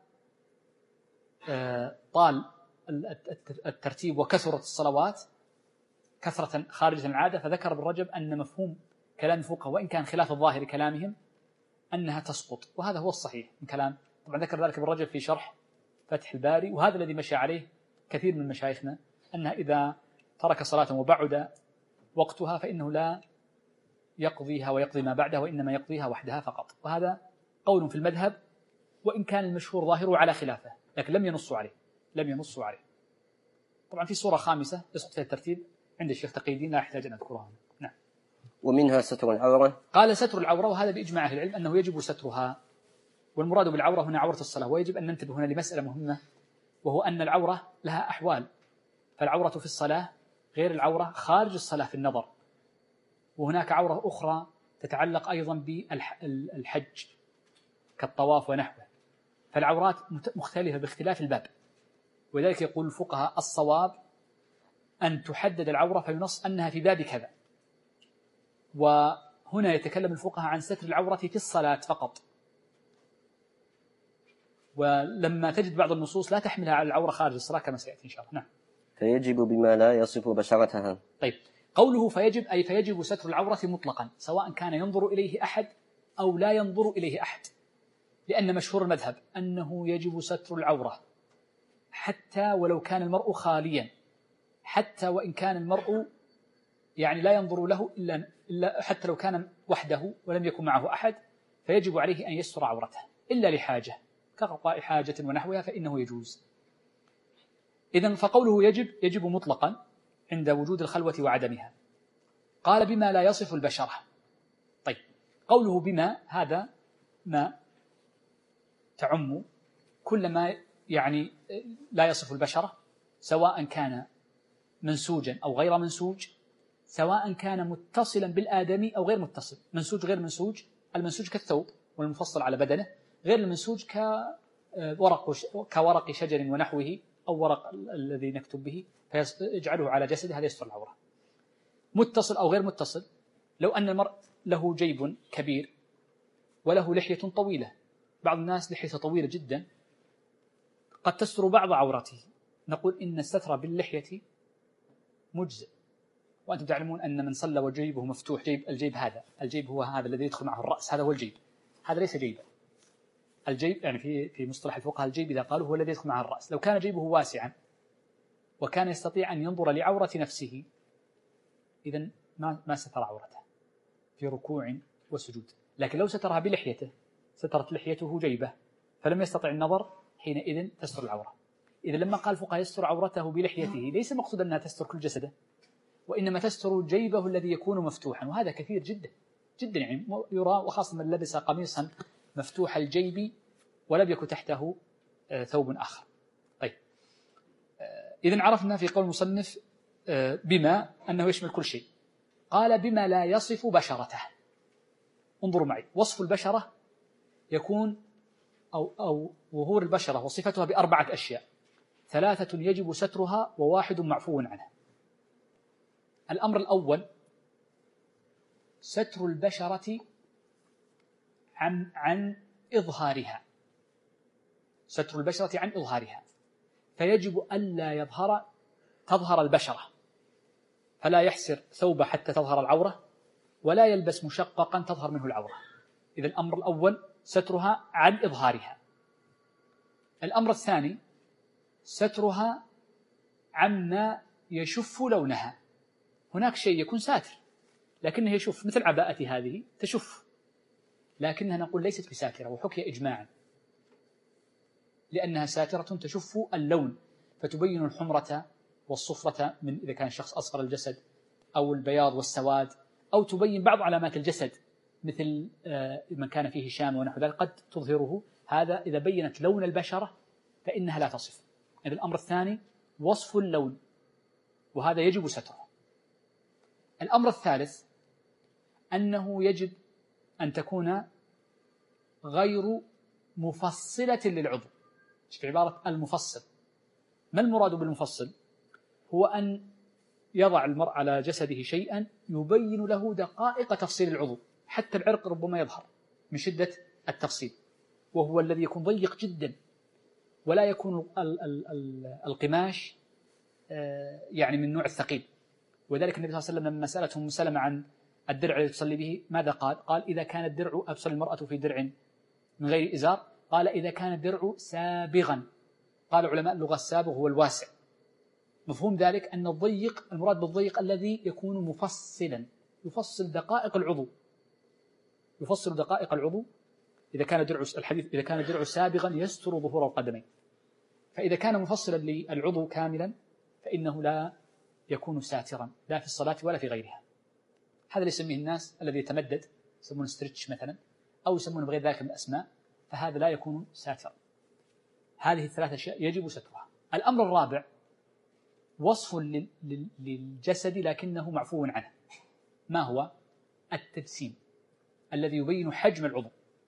طال الترتيب وكثرت الصلوات كثرة خارجة عن العادة، فذكر ابن رجب أن مفهوم كلام الفقهاء وإن كان خلاف الظاهر كلامهم أنها تسقط، وهذا هو الصحيح من كلام. طبعا ذكر ذلك ابن رجب في شرح فتح الباري، وهذا الذي مشى عليه كثير من مشايخنا، أنها إذا ترك صلاة وبعد وقتها فإنه لا يقضيها ويقضي ما بعدها، وإنما يقضيها وحدها فقط. وهذا قول في المذهب، وإن كان المشهور ظاهره على خلافه، لكن لم ينصوا عليه. طبعا في صورة خامسة يسقط فيها الترتيب عند الشيخ تقي الدين، لا يحتاج أن أذكرها. نعم. ومنها ستر العورة. قال ستر العورة، وهذا بإجماع أهل العلم أنه يجب سترها، والمراد بالعورة هنا عورة الصلاة. ويجب أن ننتبه هنا لمسألة مهمة، وهو أن العورة لها أحوال، فالعورة في الصلاة غير العورة خارج الصلاة في النظر، وهناك عورة أخرى تتعلق أيضا بالحج كالطواف ونحوه، فالعورات مختلفة باختلاف الباب. ولذلك يقول الفقهاء الصواب أن تحدد العورة فينص أنها في باب كذا. وهنا يتكلم الفقهاء عن ستر العورة في الصلاة فقط، ولما تجد بعض النصوص لا تحملها على العورة خارج الصلاة كما سيأتي إن شاء الله. نعم. فيجب بما لا يصف بشرتها. طيب، قوله فيجب أي فيجب ستر العورة مطلقا، سواء كان ينظر إليه أحد أو لا ينظر إليه أحد، لأن مشهور المذهب أنه يجب ستر العورة حتى ولو كان المرء خاليا، حتى وإن كان المرء يعني لا ينظر له إلا حتى لو كان وحده ولم يكن معه أحد، فيجب عليه أن يستر عورته إلا لحاجة كقضاء حاجة ونحوها فإنه يجوز. إذن فقوله يجب مطلقا عند وجود الخلوة وعدمها. قال بما لا يصف البشرة. طيب، قوله بما هذا ما تعم كل ما يعني لا يصف البشرة، سواء كان منسوجا أو غير منسوج، سواء كان متصلا بالآدمي أو غير متصل. منسوج غير منسوج، المنسوج كالثوب والمفصل على بدنه، غير المنسوج كورق شجر ونحوه أو ورق الذي نكتب به فيجعله على جسده، هذا يستر العورة. متصل أو غير متصل، لو أن المرء له جيب كبير وله لحية طويلة، بعض الناس لحية طويلة جدا قد تستر بعض عورته، نقول إن الستر باللحية مجزئ. وأنتم تعلمون أن من صلى وجيبه مفتوح، الجيب هذا الجيب هو هذا الذي يدخل معه الرأس، هذا هو الجيب، هذا ليس جيبا. الجيب يعني في مصطلح الفقهاء الجيب إذا قالوا هو الذي يدخل مع الرأس. لو كان جيبه واسعا وكان يستطيع أن ينظر لعورة نفسه إذن ما ستر عورته في ركوع وسجود. لكن لو سترها بلحيته سترت لحيته جيبه فلم يستطع النظر، حينئذ تستر العورة. إذا لما قال الفقهاء يستر عورته بلحيته ليس مقصود أنها تستر كل جسده، وإنما تستر جيبه الذي يكون مفتوحا، وهذا كثير جدا جدا يعني يرى، وخاصة من لبس قميصا مفتوح الجيب ولم يكن تحته ثوب آخر. طيب إذن عرفنا في قول المصنف بما أنه يشمل كل شيء. قال بما لا يصف بشرته. انظروا معي، وصف البشرة يكون أو ظهور البشرة وصفتها بأربعة أشياء، 3 يجب سترها و1 معفو عنه. الأمر الأول ستر البشرة عن إظهارها، ستر البشرة عن إظهارها، فيجب ألا تظهر البشرة، فلا يحسر ثوبه حتى تظهر العورة، ولا يلبس مشققا تظهر منه العورة. إذا الأمر الأول سترها عن إظهارها. الأمر الثاني سترها عما يشف لونها. هناك شيء يكون ساتر لكنه يشف، مثل عباءتي هذه تشف، لكنها نقول ليست بساترة، وحكي إجماعا لأنها ساترة تشف اللون، فتبين الحمرة والصفرة من إذا كان الشخص أصفر الجسد، أو البياض والسواد، أو تبين بعض علامات الجسد مثل من كان فيه شام ونحو ذلك قد تظهره. هذا إذا بينت لون البشرة فإنها لا تصف. إذا الأمر الثاني وصف اللون، وهذا يجب ستره. الأمر الثالث أنه يجب أن تكون غير مفصلة للعضو. في عبارة المفصل، ما المراد بالمفصل؟ هو أن يضع المرء على جسده شيئا يبين له دقائق تفصيل العضو، حتى العرق ربما يظهر من شدة التفصيل، وهو الذي يكون ضيق جدا، ولا يكون القماش يعني من نوع الثقيل. وذلك النبي صلى الله عليه وسلم لما سألته سلمة عن الدرع الذي تصلي به ماذا قال؟ قال إذا كان الدرع أبصر المرأة في درع من غير إزار، قال إذا كان الدرع سابغا. قال علماء اللغة السابغ هو الواسع. مفهوم ذلك أن الضيق المراد بالضيق الذي يكون مفصلا، يفصل دقائق العضو، يفصل دقائق العضو. إذا كان درع الحديث إذا كان الدرع سابغا يستر ظهور القدمين، فإذا كان مفصلا للعضو كاملا فإنه لا يكون ساترا لا في الصلاة ولا في غيرها. هذا اللي يسميه الناس الذي يتمدد، يسمونه ستريتش مثلا، أو يسمونه بغير ذلك من الأسماء، فهذا لا يكون ساترا. هذه الثلاث أشياء يجب سترها. الأمر الرابع وصف للجسد لكنه معفو عنه. ما هو؟ التجسيم الذي يبين حجم العضو.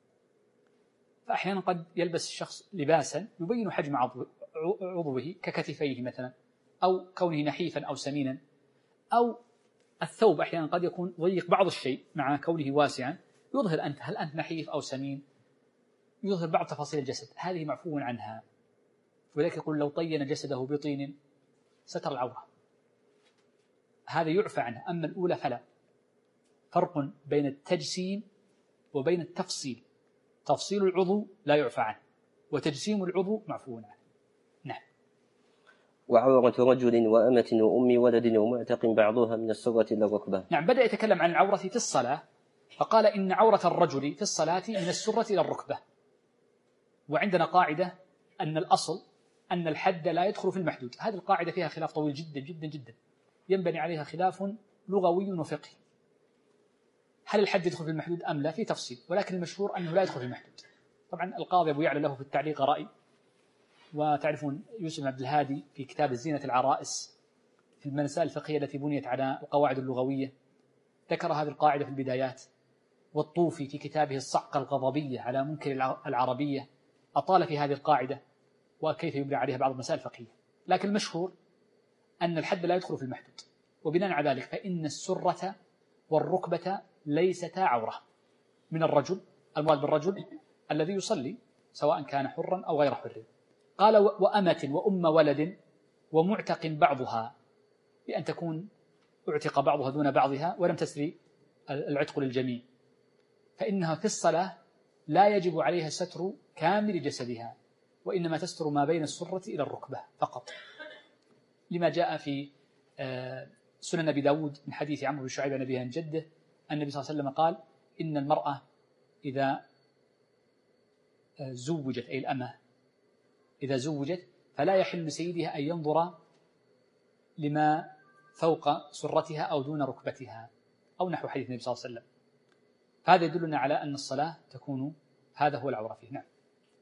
فأحيانا قد يلبس الشخص لباسا يبين حجم عضوه ككتفيه مثلا، أو كونه نحيفا أو سمينا، أو الثوب أحيانا قد يكون ضيق بعض الشيء مع كونه واسعا، يظهر هل أنت نحيف أو سمين، يظهر بعض تفاصيل الجسد، هذه معفو عنها. ولذلك يقول لو طين جسده بطين ستر العورة، هذا يعفى عنه. أما الأولى فلا. فرق بين التجسيم وبين التفصيل. تفصيل العضو لا يعفى عنه، وتجسيم العضو معفو عنه. نعم. وعورة رجل وأمة وأم ولد ومعتق بعضها من السرة إلى الركبة. نعم، بدأ يتكلم عن العورة في الصلاة، فقال إن عورة الرجل في الصلاة من السرة إلى الركبة. وعندنا قاعدة أن الأصل أن الحد لا يدخل في المحدود. هذه القاعدة فيها خلاف طويل جدا جدا جدا، ينبني عليها خلاف لغوي وفقهي. هل الحد يدخل في المحدود أم لا؟ في تفصيل، ولكن المشهور أنه لا يدخل في المحدود. طبعا القاضي أبو يعلى له في التعليق رأي، وتعرفون يوسف عبد الهادي في كتاب الزينة العرائس في المسائل الفقهية التي بنيت على القواعد اللغوية ذكر هذه القاعدة في البدايات. والطوفي في كتابه الصعقة الغضبية على منكر العربية أطال في هذه القاعدة وكيف يبنى عليها بعض المسائل الفقهية. لكن المشهور أن الحد لا يدخل في المحدود، وبناء على ذلك فإن السرة والركبة ليستا عورة من الرجل. المراد بالرجل الذي يصلي سواء كان حرا أو غير حر. قال وأمة وأم ولد ومعتق بعضها، بأن تكون اعتق بعضها دون بعضها ولم تسري العتق للجميع، فإنها في الصلاة لا يجب عليها ستر كامل جسدها، وإنما تستر ما بين السرة إلى الركبة فقط، لما جاء في سنن أبي داود من حديث عمرو بن شعيب عن أبيه عن جده النبي صلى الله عليه وسلم قال: إن المرأة إذا زوجت، أي الأمة إذا زوجت، فلا يحل لسيدها أن ينظر لما فوق سرتها أو دون ركبتها، أو نحو حديث النبي صلى الله عليه وسلم. هذا يدلنا على أن الصلاة تكون، هذا هو العورة فيه. نعم.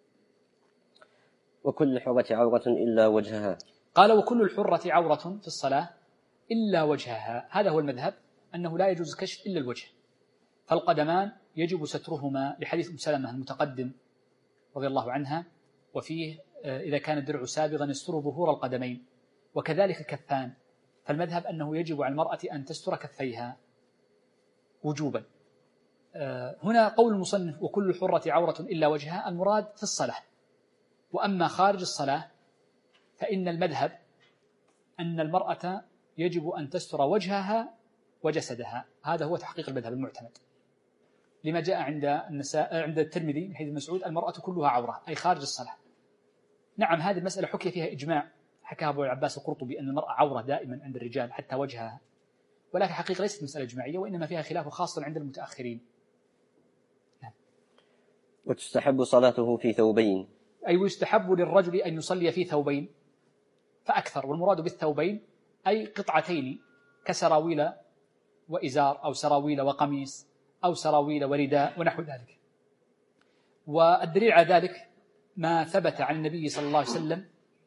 وكل الحرة عورة إلا وجهها. قال: وكل الحرة عورة في الصلاة إلا وجهها. هذا هو المذهب، أنه لا يجوز كشف إلا الوجه، فالقدمان يجب سترهما لحديث أم سلمة المتقدم رضي الله عنها، وفيه إذا كان الدرع سابغا يستر ظهور القدمين، وكذلك الكفان، فالمذهب أنه يجب على المرأة أن تستر كفيها وجوبا. هنا قول المصنف: وكل الحرة عورة إلا وجهها، المراد في الصلاة. وأما خارج الصلاة فإن المذهب أن المرأة يجب أن تستر وجهها وجسدها، هذا هو تحقيق المذهب المعتمد، لما جاء عند الترمذي من حديث مسعود: المرأة كلها عورة، أي خارج الصلاة. نعم، هذه المسألة حكي فيها إجماع، حكاها أبو العباس القرطبي أن المرأة عورة دائما عند الرجال حتى وجهها، ولكن حقيقة ليست مسألة إجماعية، وإنما فيها خلاف خاص عند المتأخرين. نعم. وتستحب صلاته في ثوبين، أي ويستحب للرجل أن يصلي في ثوبين فأكثر، والمراد بالثوبين أي قطعتين كسراويل وإزار، أو سراويل وقميص، أو سراويل ورداء ونحو ذلك. والدليل على ذلك ما ثبت عن النبي صلى الله عليه وسلم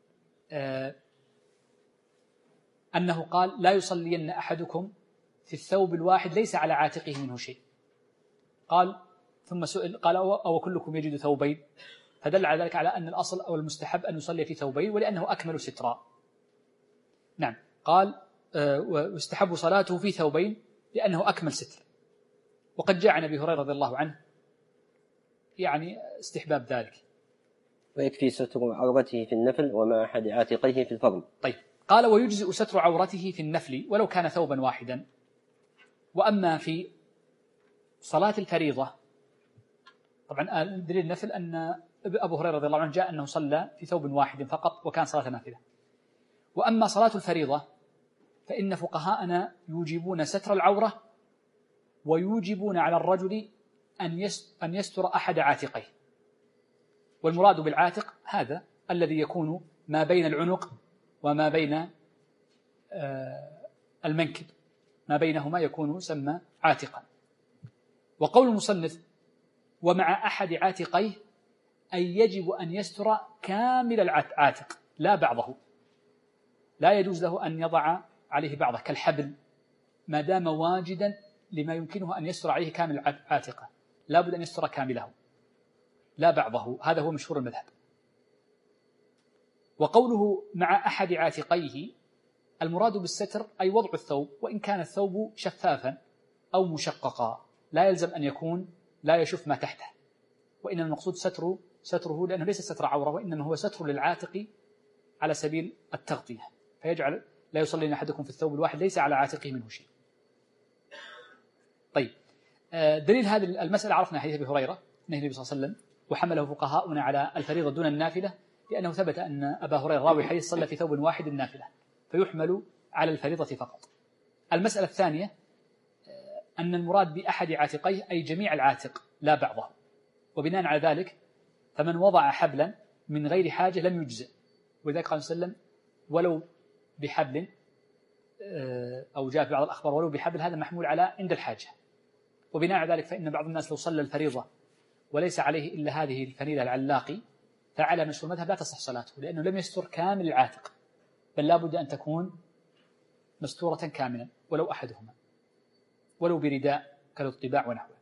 أنه قال: لا يصلين أحدكم في الثوب الواحد ليس على عاتقه منه شيء. قال ثم سئل قال: أو كلكم يجد ثوبين؟ فدل على ذلك على أن الأصل أو المستحب أن يصلي في ثوبين، ولأنه أكمل سترا. نعم. قال: واستحب صلاته في ثوبين لأنه أكمل ستر. وقد جاء عن أبي هريرة رضي الله عنه يعني استحباب ذلك. ويكفي ستر عورته في النفل ومع أحد عاتقيه في الفرض. طيب. قال: ويجزئ ستر عورته في النفل ولو كان ثوبا واحدا. وأما في صلاة الفريضة، طبعا دليل النفل أن أبو هريرة رضي الله عنه جاء أنه صلى في ثوب واحد فقط وكان صلاة نافلة. وأما صلاة الفريضة فإن فقهاءنا يوجبون ستر العورة، ويوجبون على الرجل أن يستر أحد عاتقيه. والمراد بالعاتق هذا الذي يكون ما بين العنق وما بين المنكب، ما بينهما يكون يسمى عاتقا. وقول المصنف: ومع أحد عاتقيه، أي يجب أن يستر كامل العاتق لا بعضه، لا يجوز له أن يضع عليه بعضه كالحبل ما دام واجدا لما يمكنه أن يستر عليه كامل عاتقه، لا بد أن يستر كامله لا بعضه، هذا هو مشهور المذهب. وقوله مع أحد عاتقيه، المراد بالستر أي وضع الثوب، وإن كان الثوب شفافا أو مشققا لا يلزم أن يكون لا يشوف ما تحته، وإنما المقصود ستره لأنه ليس ستر عورة، وإنما هو ستر للعاتق على سبيل التغطية، فيجعل لا يصلي أحدكم في الثوب الواحد ليس على عاتقه منه شيء. طيب، دليل هذه المسألة عرفنا حديث أبي هريرة نهي النبي صلى الله عليه وسلم، وحمله فقهاؤنا على الفريضة دون النافلة، لأنه ثبت أن أبا هريرة راوي حديث صلى في ثوب واحد النافلة، فيحمل على الفريضة فقط. المسألة الثانية أن المراد بأحد عاتقيه أي جميع العاتق لا بعضه، وبناء على ذلك فمن وضع حبلا من غير حاجة لم يجزئ، ولذلك قال صلى الله عليه وسلم: ولو بحبل، أو جاء في بعض الأخبار ولو بحبل، هذا محمول على عند الحاجة. وبناء على ذلك فإن بعض الناس لو صلى الفريضة وليس عليه إلا هذه الفنيلة العلاقي، فعلى مشهور المذهب لا تصح صلاته، لأنه لم يستر كامل العاتق، بل لا بد أن تكون مستورة كاملا ولو أحدهما، ولو برداء كالطباع ونحوه.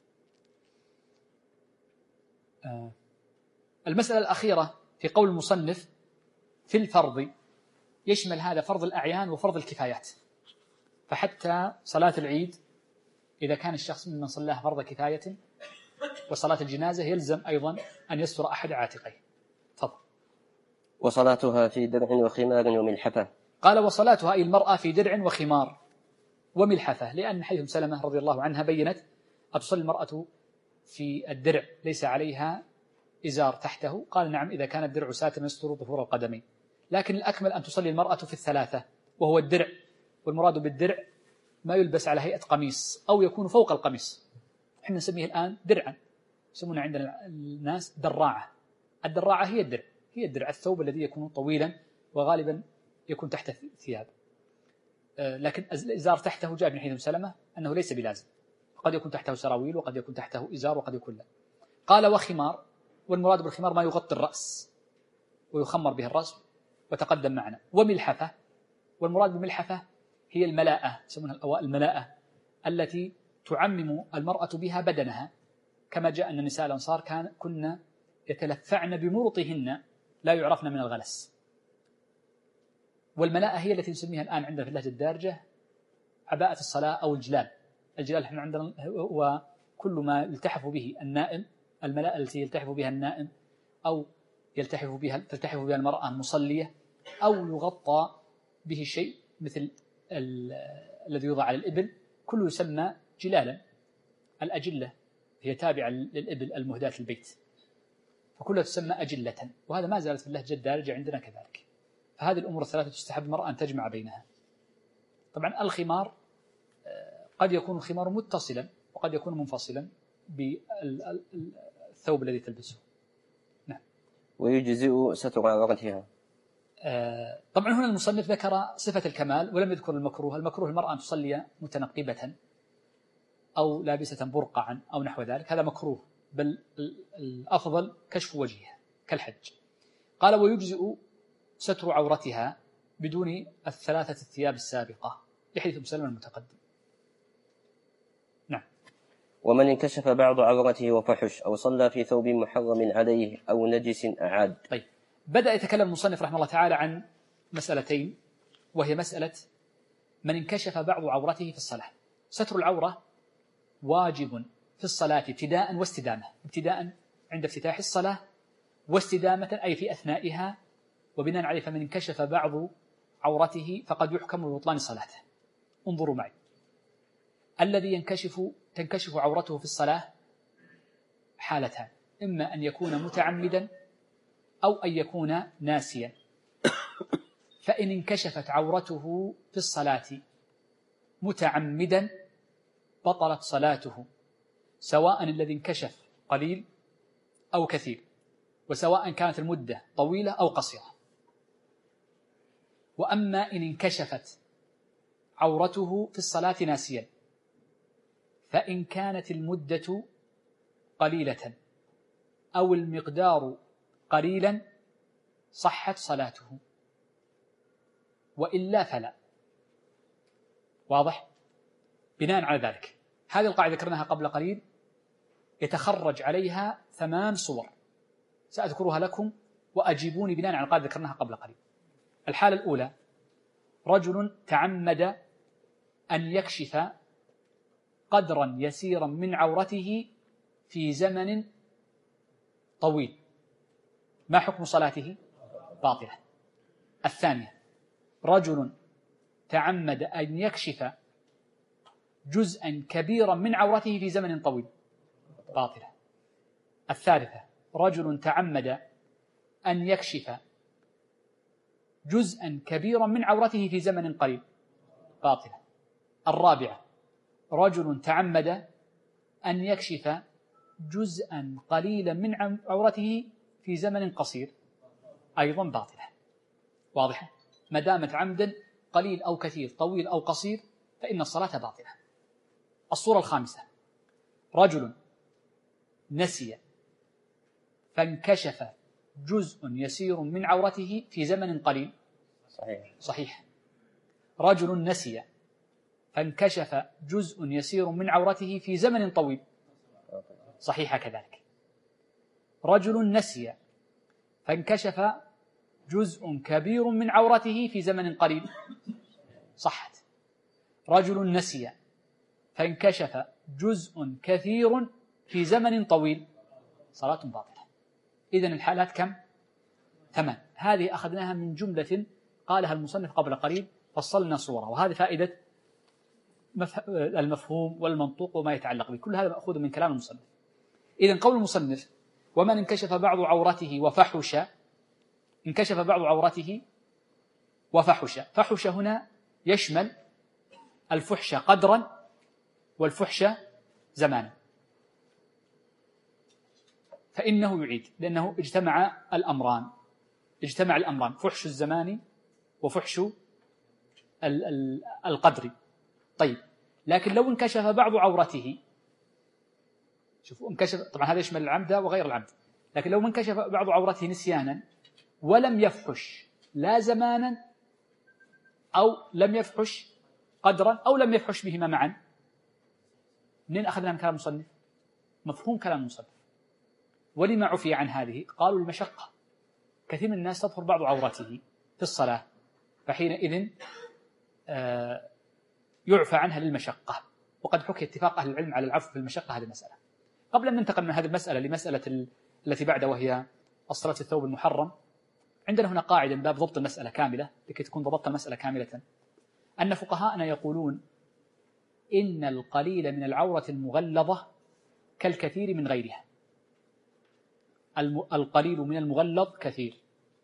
المسألة الأخيرة في قول المصنف في الفرض، يشمل هذا فرض الأعيان وفرض الكفايات، فحتى صلاة العيد إذا كان الشخص ممن صلاها فرض كفاية، وصلاة الجنازة يلزم أيضا أن يستر أحد عاتقيه. تفضل. وصلاتها في درع وخمار وملحفة. قال: وصلاتها أي المرأة في درع وخمار وملحفة، لأن حديث سلمة رضي الله عنها بينت: أتصلي المرأة في الدرع ليس عليها إزار تحته؟ قال نعم، إذا كان الدرع ساترا يستر ظهور القدمين، لكن الأكمل أن تصلي المرأة في الثلاثة، وهو الدرع، والمراد بالدرع ما يلبس على هيئة قميص أو يكون فوق القميص. احنا نسميه الآن درعا، يسمونه عندنا الناس دراعة. الدراعة هي الدرع، هي الدرع، الثوب الذي يكون طويلا وغالبا يكون تحت الثياب، لكن الإزار تحته جاء من حديث سلمة أنه ليس بلازم، قد يكون تحته سراويل وقد يكون تحته إزار وقد يكون لا. قال وخمار، والمراد بالخمار ما يغطي الرأس ويخمر به الرأس وتقدم معنا. وملحفة، والمراد بالملحفة هي الملاءة، يسمونها الأوائل الملاءة، التي تعمم المرأة بها بدنها، كما جاء أن نساء الأنصار كنا يتلفعن بمرطهن لا يعرفن من الغلس. والملاءة هي التي نسميها الآن عندنا في اللهجة الدارجة عباءة الصلاة أو الجلال. الجلال احنا عندنا وكل ما يلتحف به النائم، الملاءة التي يلتحف بها النائم أو تلتحف بها المرأة المصلية، أو يغطى به شيء مثل الذي يوضع على الإبل، كله يسمى جلالا. الأجلة هي تابعة للإبل المهداة البيت، فكلها تسمى أجلة، وهذا ما زالت في اللهجة الدارجة عندنا كذلك. فهذه الأمور الثلاثة تستحب المرأة أن تجمع بينها. طبعا الخمار قد يكون الخمار متصلا وقد يكون منفصلا بالثوب الذي تلبسه. نعم. ويجزئ ستر عورتها. طبعا هنا المصنف ذكر صفة الكمال ولم يذكر المكروه. المكروه المرأة أن تصلي متنقبة أو لابسة برقعا أو نحو ذلك، هذا مكروه، بل الأفضل كشف وجهها كالحج. قال ويجزئ ستر عورتها بدون الثلاثة الثياب السابقة لحديث أم سلمة المتقدم. نعم. ومن انكشف بعض عورته وفحش أو صلى في ثوب محرم عليه أو نجس أعاد. طيب، بدأ يتكلم المصنف رحمه الله تعالى عن مسألتين، وهي مسألة من انكشف بعض عورته في الصلاة. ستر العورة واجب في الصلاة ابتداء واستدامة، ابتداء عند افتتاح الصلاة، واستدامة أي في أثنائها، وبناء عليه فمن انكشف بعض عورته فقد يحكم ببطلان صلاته. انظروا معي، الذي تنكشف عورته في الصلاة حالتان، إما أن يكون متعمدا أو أن يكون ناسيا. فإن انكشفت عورته في الصلاة متعمدا بطلت صلاته، سواء الذي انكشف قليل أو كثير، وسواء كانت المدة طويلة أو قصيرة. وأما إن انكشفت عورته في الصلاة ناسيا، فإن كانت المدة قليلة أو المقدار قليلا صحت صلاته، وإلا فلا. واضح؟ بناء على ذلك هذه القاعدة ذكرناها قبل قليل، يتخرج عليها 8 صور سأذكرها لكم وأجيبوني بناء على القاعدة ذكرناها قبل قليل. الحالة الأولى: رجل تعمد أن يكشف قدرا يسيرا من عورته في زمن طويل، ما حكم صلاته؟ باطلة. الثانية: رجل تعمد أن يكشف جزءا كبيرا من عورته في زمن طويل، باطلة. الثالثة: رجل تعمد أن يكشف جزءا كبيرا من عورته في زمن قليل، باطلة. الرابعة: رجل تعمد أن يكشف جزءا قليلا من عورته في زمن قصير، أيضا باطلة. واضحة؟ ما دامت عمدا قليل أو كثير، طويل أو قصير، فإن الصلاة باطلة. الصورة الخامسة: رجل نسي فانكشف جزء يسير من عورته في زمن قليل، صحيح. رجل نسي فانكشف جزء يسير من عورته في زمن طويل، صحيح كذلك. رجل نسي فانكشف جزء كبير من عورته في زمن قليل، صحت. رجل نسي فانكشف جزء كثير في زمن طويل، صلاة باطلة. إذن الحالات كم؟ 8. هذه أخذناها من جملة قالها المصنف قبل قليل، فصلنا صورة، وهذه فائدة المفهوم والمنطوق وما يتعلق به، كل هذا مأخوذ من كلام المصنف. إذن قول المصنف ومن انكشف بعض عورته وفحش، انكشف بعض عورته وفحش، فحش هنا يشمل الفحش قدرا والفحش زمانا، فإنه يعيد، لأنه اجتمع الأمران، فحش الزمان وفحش القدر. طيب، لكن لو انكشف بعض عورته، شوفوا انكشف، طبعا هذا يشمل العمد وغير العمد، لكن لو انكشف بعض عورته نسيانا ولم يفحش لا زمانا أو لم يفحش قدرا أو لم يفحش بهما معا، منين أخذنا من كلام المصنف؟ مفهوم كلام المصنف. ولما عفي عن هذه؟ قالوا المشقة، كثير من الناس تظهر بعض عورته في الصلاة، فحينئذ يعفى عنها للمشقة. وقد حكي اتفاق أهل العلم على العفو في المشقة، هذه المسألة. قبل أن ننتقل من هذه المسألة لمسألة التي بعد وهي الصلاة في الثوب المحرم، عندنا هنا قاعدة من باب ضبط المسألة كاملة، لكي تكون ضبطت المسألة كاملة، أن فقهاءنا يقولون إن القليل من العورة المغلظة كالكثير من غيرها. القليل من المغلظ كثير.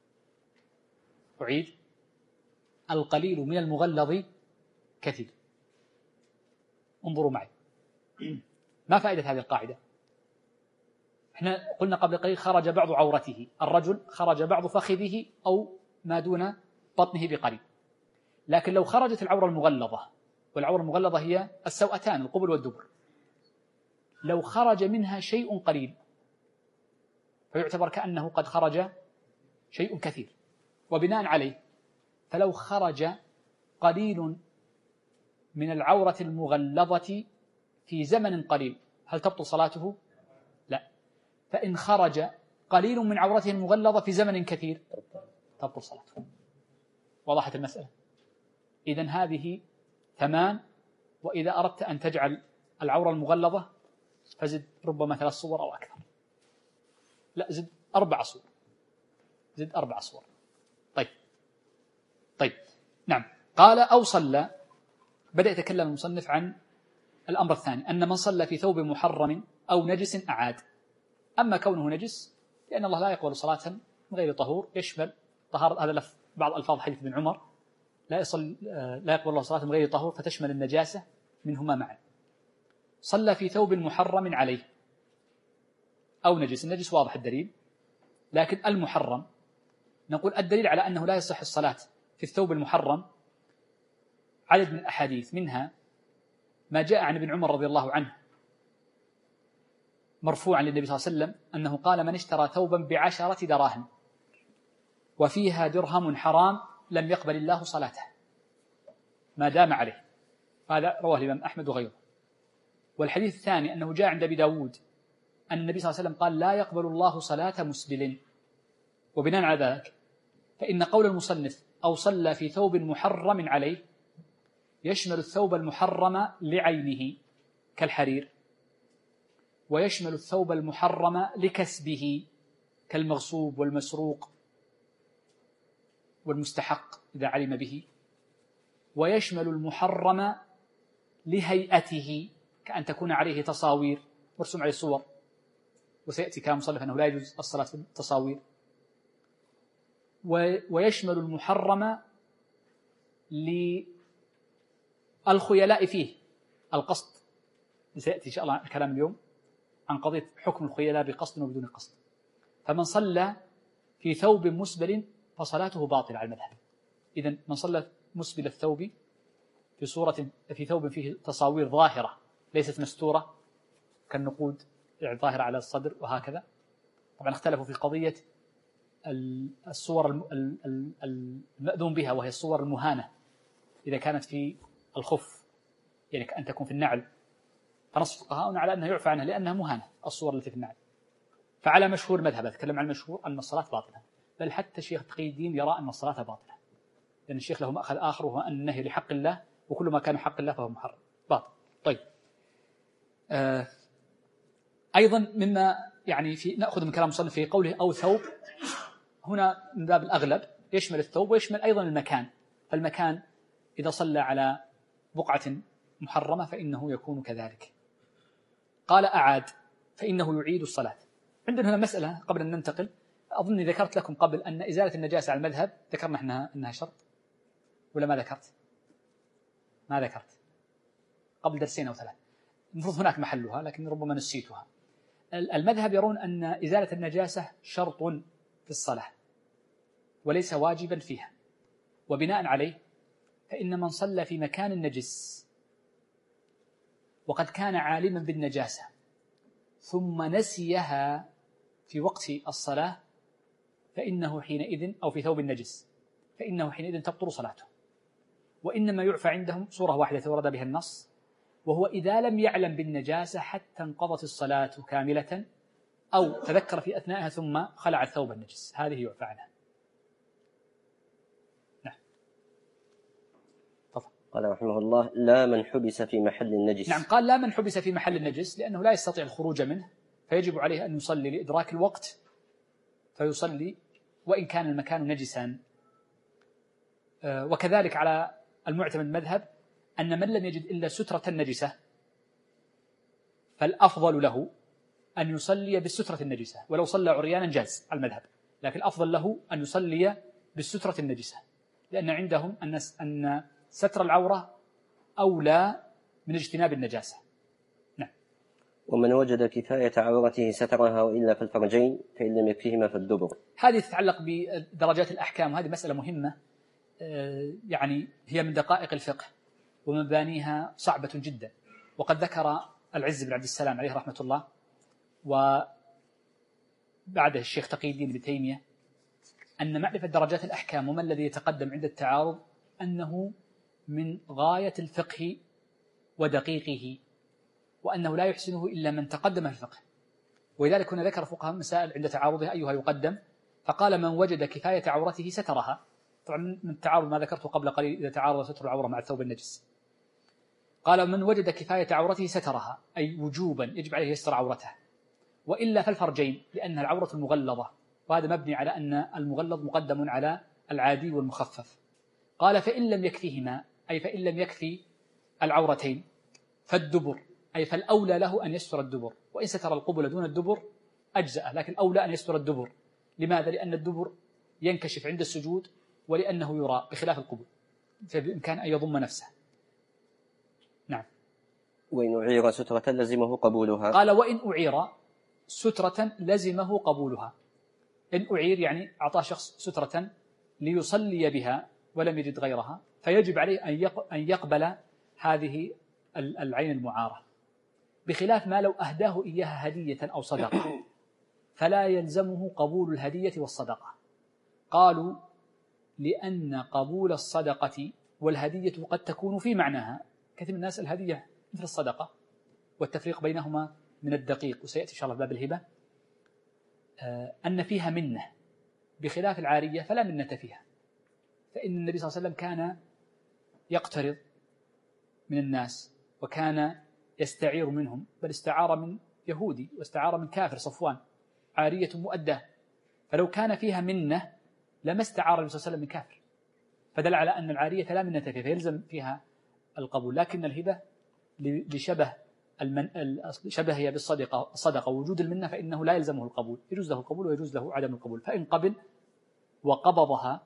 أعيد، القليل من المغلظ كثير. انظروا معي، ما فائدة هذه القاعدة؟ احنا قلنا قبل قليل خرج بعض عورته، الرجل خرج بعض فخذه أو ما دون بطنه بقليل، لكن لو خرجت العورة المغلظة، والعورة المغلظة هي السوأتان القبل والدبر، لو خرج منها شيء قليل فيعتبر كأنه قد خرج شيء كثير. وبناء عليه فلو خرج قليل من العورة المغلظة في زمن قليل هل تبطل صلاته؟ لا. فإن خرج قليل من عورته المغلظة في زمن كثير تبطل صلاته. وضحت المسألة؟ إذن هذه 8، وإذا أردت أن تجعل العورة المغلظة فزد ربما 3 صور أو أكثر، لا زد 4 صور، زد 4 صور. طيب نعم. قال أو صلى، بدأ يتكلم المصنف عن الأمر الثاني، أن من صلى في ثوب محرم أو نجس أعاد. أما كونه نجس لأن الله لا يقبل صلاة من غير طهور، يشمل طهارة، هذا بعض ألفاظ حديث ابن عمر، لا يقبل الله صلاة من غير طهور، فتشمل النجاسة منهما معا. صلى في ثوب محرم عليه أو نجس، النجس واضح الدليل، لكن المحرم نقول الدليل على أنه لا يصح الصلاة في الثوب المحرم عدد من الأحاديث، منها ما جاء عن ابن عمر رضي الله عنه مرفوعا للنبي صلى الله عليه وسلم أنه قال من اشترى ثوبا ب10 دراهم وفيها درهم حرام لم يقبل الله صلاته ما دام عليه. هذا رواه الإمام أحمد وغيره. والحديث الثاني أنه جاء عند أبي داود أن النبي صلى الله عليه وسلم قال لا يقبل الله صلاة مسبل. وبناء على ذلك فإن قول المصنف أو صلى في ثوب محرم عليه يشمل الثوب المحرم لعينه كالحرير، ويشمل الثوب المحرم لكسبه كالمغصوب والمسروق والمستحق إذا علم به، ويشمل المحرم لهيئته كأن تكون عليه تصاوير مرسوم عليه صور، وسيأتي كلام مصنف أنه لا يجوز الصلاة في التصاوير. ويشمل المحرم للخيلاء فيه القصد، سيأتي إن شاء الله الكلام اليوم عن قضية حكم الخيلاء بقصد وبدون قصد. فمن صلى في ثوب مسبل فصلاته باطلة على المذهب. إذن من صلى مسبل الثوب في ثوب فيه تصاوير ظاهرة ليست مستورة كالنقود يعني ظاهرة على الصدر وهكذا. طبعا اختلفوا في قضية الصور المأذون بها وهي الصور المهانة إذا كانت في الخف، يعني كأن تكون في النعل، فنص فقهاؤنا على أنها يعفى عنها لأنها مهانة الصور التي في النعل. فعلى مشهور مذهب، أتكلم عن المشهور أن الصلاة باطلة، بل حتى الشيخ تقي الدين يرى أن الصلاة باطلة، لأن الشيخ له مأخذ آخر وهو أن النهي لحق الله، وكل ما كان حق الله فهو محرم باطل. طيب أيضا مما يعني نأخذ من كلام المصنف في قوله أو ثوب، هنا من باب الأغلب يشمل الثوب ويشمل أيضا المكان، فالمكان إذا صلى على بقعة محرمة فإنه يكون كذلك. قال أعاد، فإنه يعيد الصلاة. عندنا هنا مسألة قبل أن ننتقل، أظني ذكرت لكم قبل أن إزالة النجاسة على المذهب ذكرنا إحنا أنها شرط، ولا ما ذكرت؟ ما ذكرت قبل درسين أو ثلاث، المفروض هناك محلها لكن ربما نسيتها. المذهب يرون أن إزالة النجاسة شرط في الصلاة وليس واجبا فيها، وبناء عليه فإن من صلى في مكان نجس وقد كان عالما بالنجاسة ثم نسيها في وقت الصلاة فإنه حينئذ، أو في ثوب النجس، فإنه حينئذ تبطل صلاته. وإنما يعفى عندهم صورة واحدة ورد بها النص، وهو إذا لم يعلم بالنجاسة حتى انقضت الصلاة كاملة أو تذكر في أثنائها ثم خلع الثوب النجس، هذه يعفى عنها. نعم. طبعا. قال رحمه الله: لا من حبس في محل النجس. نعم، قال لا من حبس في محل النجس لأنه لا يستطيع الخروج منه، فيجب عليه أن يصلي لإدراك الوقت فيصلي وإن كان المكان نجسا. وكذلك على المعتمد المذهب أن من لم يجد إلا سترة نجسة فالأفضل له أن يصلي بالسترة النجسة، ولو صلى عريانا جاز على المذهب، لكن الأفضل له أن يصلي بالسترة النجسة، لأن عندهم أن ستر العورة أولى من اجتناب النجاسة. نعم. ومن وجد كفاية عورته سترها وإلا في الفرجين فإن لم يكفيهما فالدبر. هذه تتعلق بدرجات الأحكام، وهذه مسألة مهمة، يعني هي من دقائق الفقه ومبانيها صعبة جدا. وقد ذكر العز بن عبد السلام عليه رحمة الله وبعده الشيخ تقي الدين ابن تيمية أن معرفة درجات الأحكام وما الذي يتقدم عند التعارض أنه من غاية الفقه ودقيقه، وأنه لا يحسنه إلا من تقدم في الفقه. ولذلك هنا ذكر فقهاء مسائل عند تعارضها أيها يقدم، فقال من وجد كفاية عورته سترها. طبعا من التعارض ما ذكرته قبل قليل إذا تعارض ستر العورة مع الثوب النجس. قال من وجد كفاية عورته سترها، أي وجوبا يجب عليه يستر عورته، وإلا فالفرجين، لأن العورة المغلظة، وهذا مبني على أن المغلظ مقدم على العادي والمخفف. قال فإن لم يكفيهما، أي فإن لم يكفي العورتين، فالدبر، أي فالأولى له أن يستر الدبر، وإن ستر القبل دون الدبر أجزأ، لكن الأولى أن يستر الدبر. لماذا؟ لأن الدبر ينكشف عند السجود ولأنه يرى بخلاف القبل، فبإمكان أن يضم نفسه. نعم. وإن أعير سترة لزمه قبولها. قال وإن أعير سترة لزمه قبولها. إن أعير يعني أعطاه شخص سترة ليصلي بها ولم يجد غيرها، فيجب عليه أن يقبل هذه العين المعارة، بخلاف ما لو أهداه إياها هدية أو صدقة فلا يلزمه قبول الهدية والصدقة. قالوا لأن قبول الصدقة والهدية قد تكون في معناها، كثير من الناس الهدية مثل الصدقة، والتفريق بينهما من الدقيق، وسيأتي إن شاء الله باب الهبة أن فيها منة، بخلاف العارية فلا منة فيها. فإن النبي صلى الله عليه وسلم كان يقترض من الناس وكان يستعير منهم، بل استعار من يهودي واستعار من كافر صفوان عارية مؤدة، فلو كان فيها منة لما استعار النبي صلى الله عليه وسلم من كافر، فدل على أن العارية لا منة فيها فيلزم فيها القبول. لكن الهبة لشبه شبهها بالصدقة ووجود المنة فإنه لا يلزمه القبول، يجوز له القبول ويجوز له عدم القبول. فإن قبل وقبضها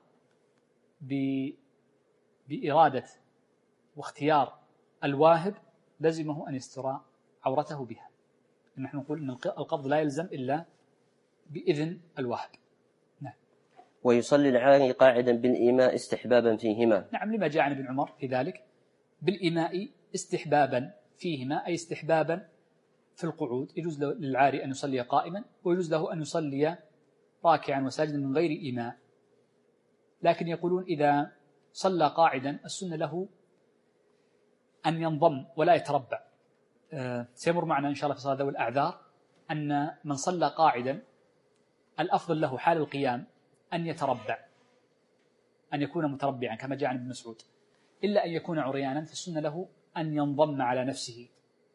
بإرادة واختيار الواهب لزمه أن يستر عورته بها. نحن نقول أن القبض لا يلزم إلا بإذن الواهب. نعم. ويصلي العاري قاعدا بالإيماء استحبابا فيهما. نعم، لما جاء عن ابن عمر في ذلك بالإيماء استحبابا فيهما، أي استحبابا في القعود، يجوز للعاري أن يصلي قائما ويجوز له أن يصلي راكعا وساجدا من غير إيماء. لكن يقولون إذا صلى قاعدا السنة له أن ينضم ولا يتربع. سيمر معنا إن شاء الله في صلاة ذوي الأعذار أن من صلى قاعدا الأفضل له حال القيام أن يتربع، أن يكون متربعا كما جاء عن ابن مسعود، إلا أن يكون عريانا فالسنة له أن ينضم على نفسه،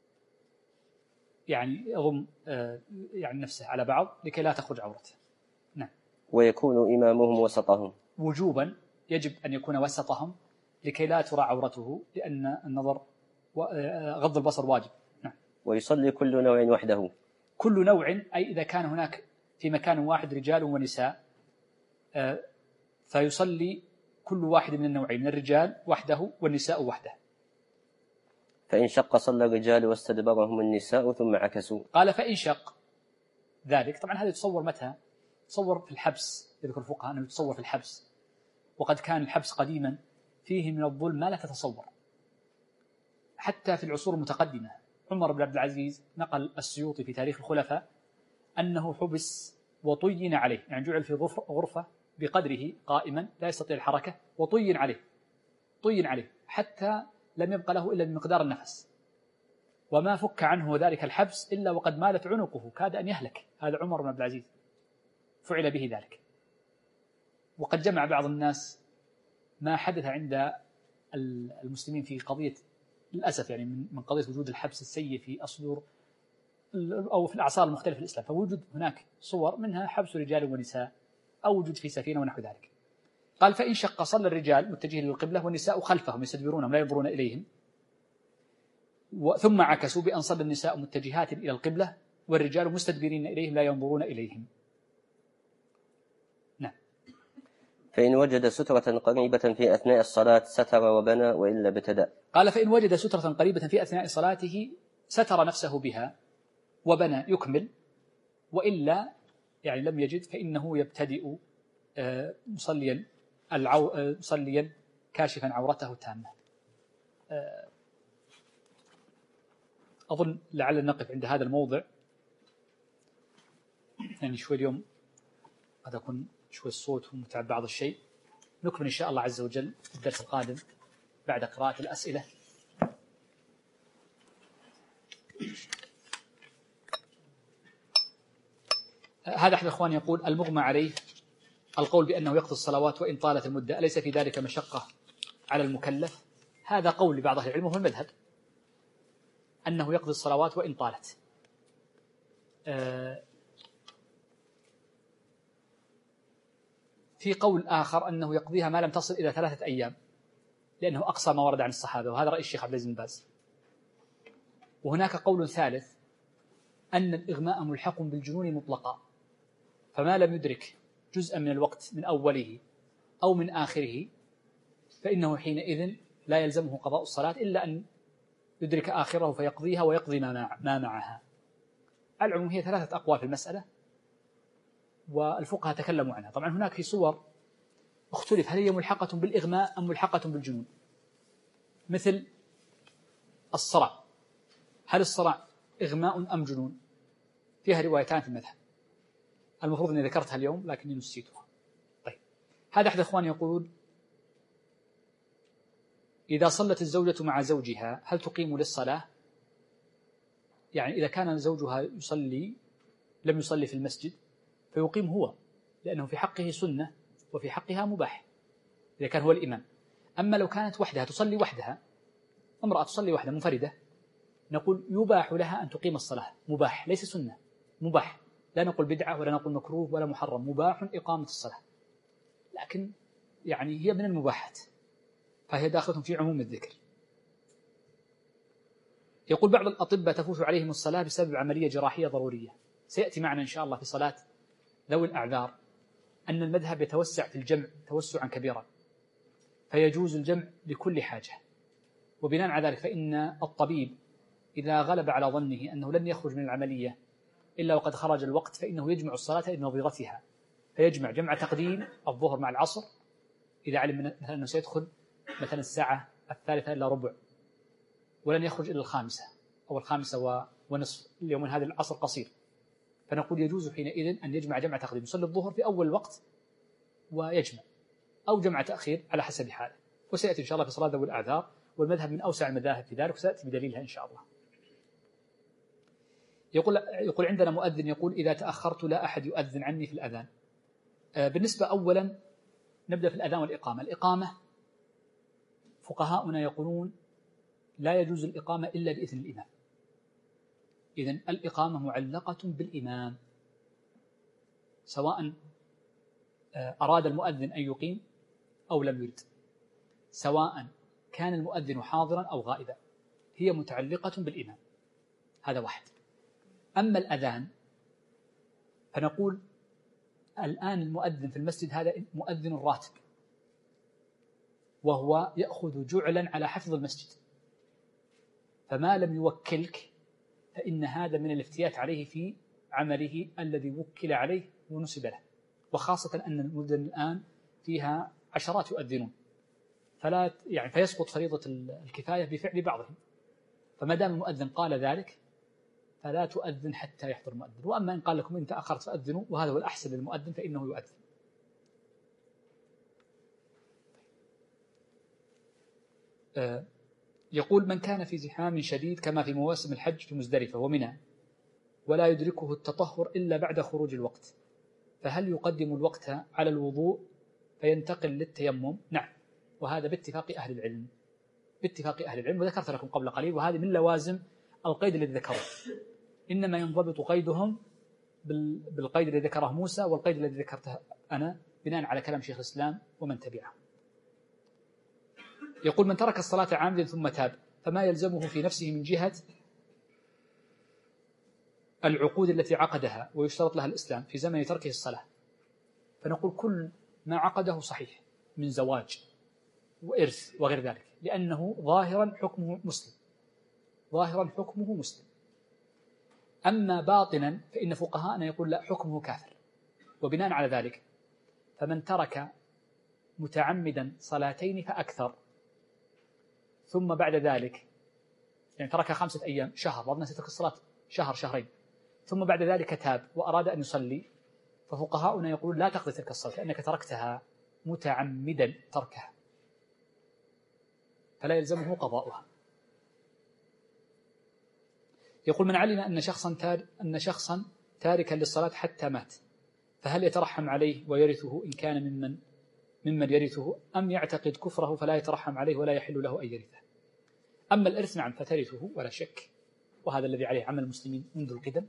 يعني يضم يعني نفسه على بعض لكي لا تخرج عورته. نعم. ويكون إمامهم وسطهم، وجوبا يجب أن يكون وسطهم لكي لا ترى عورته، لأن النظر غض البصر واجب. نعم. ويصلي كل نوع وحده، كل نوع أي إذا كان هناك في مكان واحد رجال ونساء فيصلي كل واحد من النوعين، من الرجال وحده والنساء وحده. فإن شق صلى الرجال واستدبرهم النساء ثم عكسوا. قال فإن شق ذلك، طبعا هذا يتصور متى؟ يتصور في الحبس، يذكر الفقهاء أنه يتصور في الحبس، وقد كان الحبس قديما فيه من الظلم ما لا تتصور. حتى في العصور المتقدمة عمر بن عبد العزيز نقل السيوطي في تاريخ الخلفاء أنه حبس وطين عليه، يعني جعل في غرفة بقدره قائما لا يستطيع الحركة وطين عليه حتى لم يبقى له إلا بمقدار النفس، وما فك عنه ذلك الحبس إلا وقد مالت عنقه، كاد أن يهلك. هذا عمر بن عبد العزيز فعل به ذلك. وقد جمع بعض الناس ما حدث عند المسلمين في قضية للأسف يعني من قضية وجود الحبس السيء في الصدور أو في الأعصار المختلفة في الإسلام، فوجد هناك صور منها حبس رجال ونساء أو وجود في سفينة ونحو ذلك. قال فإن شق صلى الرجال متجهين للقبلة والنساء خلفهم يستدبرونهم لا ينظرون إليهم، ثم عكسوا بأن صلى النساء متجهات إلى القبلة والرجال مستدبرين إليهم لا ينظرون إليهم. نعم. فإن وجد سترة قريبة في أثناء الصلاة ستر وبنى وإلا ابتدأ. قال فإن وجد سترة قريبة في أثناء صلاته ستر نفسه بها وبنى يكمل، وإلا يعني لم يجد فإنه يبتدئ مصليا كاشفا عورته تامة. أظن لعل نقف عند هذا الموضع، يعني شوي اليوم قد أكون شوي الصوت ومتعب بعض الشيء. نكمل إن شاء الله عز وجل في الدرس القادم بعد قراءة الأسئلة. هذا أحد الأخوان يقول المغمى عليه القول بأنه يقضي الصلوات وإن طالت المدة، أليس في ذلك مشقة على المكلف؟ هذا قول لبعض أهل العلم وهو المذهب أنه يقضي الصلوات وإن طالت. في قول آخر أنه يقضيها ما لم تصل إلى 3 أيام، لأنه أقصى ما ورد عن الصحابة، وهذا رأي الشيخ عبد العزيز بن باز. وهناك قول ثالث أن الإغماء ملحق بالجنون مطلقا، فما لم يدرك جزءا من الوقت من أوله أو من آخره فإنه حينئذ لا يلزمه قضاء الصلاة إلا أن يدرك آخره فيقضيها ويقضي ما معها. العموم هي 3 أقوال في المسألة والفقهاء تكلموا عنها. طبعا هناك في صور اختلف هل هي ملحقة بالإغماء أم ملحقة بالجنون، مثل الصرع، هل الصرع إغماء أم جنون؟ فيها روايتان في المذهب، المفروض أني ذكرتها اليوم لكني نسيتها. طيب، هذا أحد الأخوان يقول إذا صلت الزوجة مع زوجها هل تقيم للصلاة؟ يعني إذا كان زوجها لم يصلي في المسجد فيقيم هو، لأنه في حقه سنة وفي حقها مباح إذا كان هو الإمام. أما لو كانت وحدها تصلي وحدها، امرأة تصلي وحدها منفردة، نقول يباح لها أن تقيم الصلاة، مباح ليس سنة، مباح، لا نقول بدعة ولا نقول مكروه ولا محرم، مباح إقامة الصلاة، لكن يعني هي من المباحات فهي داخلة في عموم الذكر. يقول بعض الأطباء تفوت عليهم الصلاة بسبب عملية جراحية ضرورية. سيأتي معنا إن شاء الله في صلاة ذوي الأعذار أن المذهب يتوسع في الجمع توسعا كبيرا، فيجوز الجمع لكل حاجة، وبناء على ذلك فإن الطبيب إذا غلب على ظنه أنه لن يخرج من العملية إلا وقد خرج الوقت فإنه يجمع الصلاة لنظيرتها، فيجمع جمع تقديم الظهر مع العصر إذا علم مثلا أنه سيدخل مثلا الساعة 3:45 ولن يخرج إلى 5 أو 5:30 اليوم، هذا العصر قصير، فنقول يجوز حينئذ أن يجمع جمع تقديم، يصلي الظهر في أول الوقت ويجمع، أو جمع تأخير على حسب حاله. وسيأتي إن شاء الله في صلاة ذوي الأعذار، والمذهب من أوسع المذاهب في ذلك وسيأتي بدليلها إن شاء الله. يقول عندنا مؤذن يقول إذا تأخرت لا أحد يؤذن عني في الأذان. بالنسبة أولا نبدأ في الأذان والإقامة. الإقامة فقهاؤنا يقولون لا يجوز الإقامة إلا بإذن الإمام، إذن الإقامة معلقة بالإمام، سواء أراد المؤذن أن يقيم أو لم يرد، سواء كان المؤذن حاضرا أو غائبا، هي متعلقة بالإمام. هذا واحد. أما الأذان فنقول الآن المؤذن في المسجد هذا مؤذن راتب، وهو يأخذ جعلا على حفظ المسجد، فما لم يوكلك فإن هذا من الافتيات عليه في عمله الذي وكل عليه ونسب له، وخاصة أن المدن الآن فيها عشرات يؤذنون، فيسقط فريضة الكفاية بفعل بعضهم. فما دام المؤذن قال ذلك فلا تؤذن حتى يحضر المؤذن، وأما إن قال لكم إن تأخرت فأذنوا وهذا هو الأحسن للمؤذن فإنه يؤذن. يقول من كان في زحام شديد كما في مواسم الحج في مزدلفة ومنى ولا يدركه التطهر إلا بعد خروج الوقت، فهل يقدم الوقت على الوضوء فينتقل للتيمم؟ نعم، وهذا باتفاق أهل العلم، باتفاق أهل العلم، وذكرت لكم قبل قليل، وهذه من لوازم القيد الذي ذكره. إنما ينضبط قيدهم بالقيد الذي ذكره موسى والقيد الذي ذكرته أنا بناء على كلام شيخ الإسلام ومن تبعه. يقول من ترك الصلاة عامدا ثم تاب فما يلزمه في نفسه من جهة العقود التي عقدها ويشترط لها الإسلام في زمن تركه الصلاة؟ فنقول كل ما عقده صحيح من زواج وإرث وغير ذلك، لأنه ظاهرا حكمه مسلم، ظاهرا حكمه مسلم. أما باطنا فإن فقهاءنا يقول لا، حكمه كافر. وبناء على ذلك فمن ترك متعمدا صلاتين فأكثر ثم بعد ذلك يعني ترك 5 أيام شهر، بعض الناس يترك الصلاة شهر شهرين ثم بعد ذلك تاب وأراد أن يصلي، ففقهاؤنا يقول لا تقضي تلك الصلاة لأنك تركتها متعمدا تركها، فلا يلزمه قضاؤها. يقول من علم أن شخصا تاركا للصلاة حتى مات فهل يترحم عليه ويرثه إن كان ممن يرثه، أم يعتقد كفره فلا يترحم عليه ولا يحل له أن يرثه؟ أما الإرث نعم فترثه ولا شك، وهذا الذي عليه عمل المسلمين منذ القدم.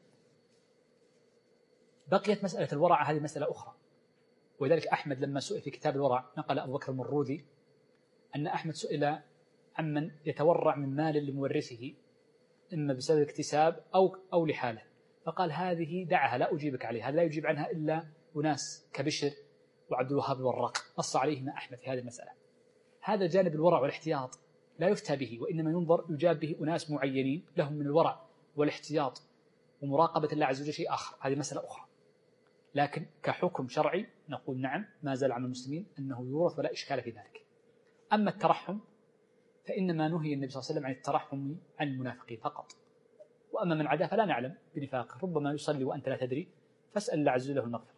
بقيت مسألة الورع، هذه مسألة أخرى، ولذلك أحمد لما سئل في كتاب الورع نقل أبو بكر المروذي أن أحمد سئل عمن يتورع من مال لمورثه إما بسبب اكتساب أو لحاله، فقال هذه دعها لا أجيبك عليها، هذا لا يجيب عنها إلا أناس كبشر وعبد الوهاب الوراق، نص عليهما أحمد في هذه المسألة. هذا جانب الورع والاحتياط لا يفتى به، وإنما يجاب به أناس معينين لهم من الورع والاحتياط ومراقبة الله عز وجل شيء آخر، هذه مسألة أخرى. لكن كحكم شرعي نقول نعم ما زال عن المسلمين أنه يورث ولا إشكال في ذلك. أما الترحم فإنما نهي النبي صلى الله عليه وسلم عن الترحم عن المنافقين فقط، وأما من عداه فلا نعلم بنفاقه، ربما يصلي وأنت لا تدري، فاسأل الله عز وجل له المغفرة.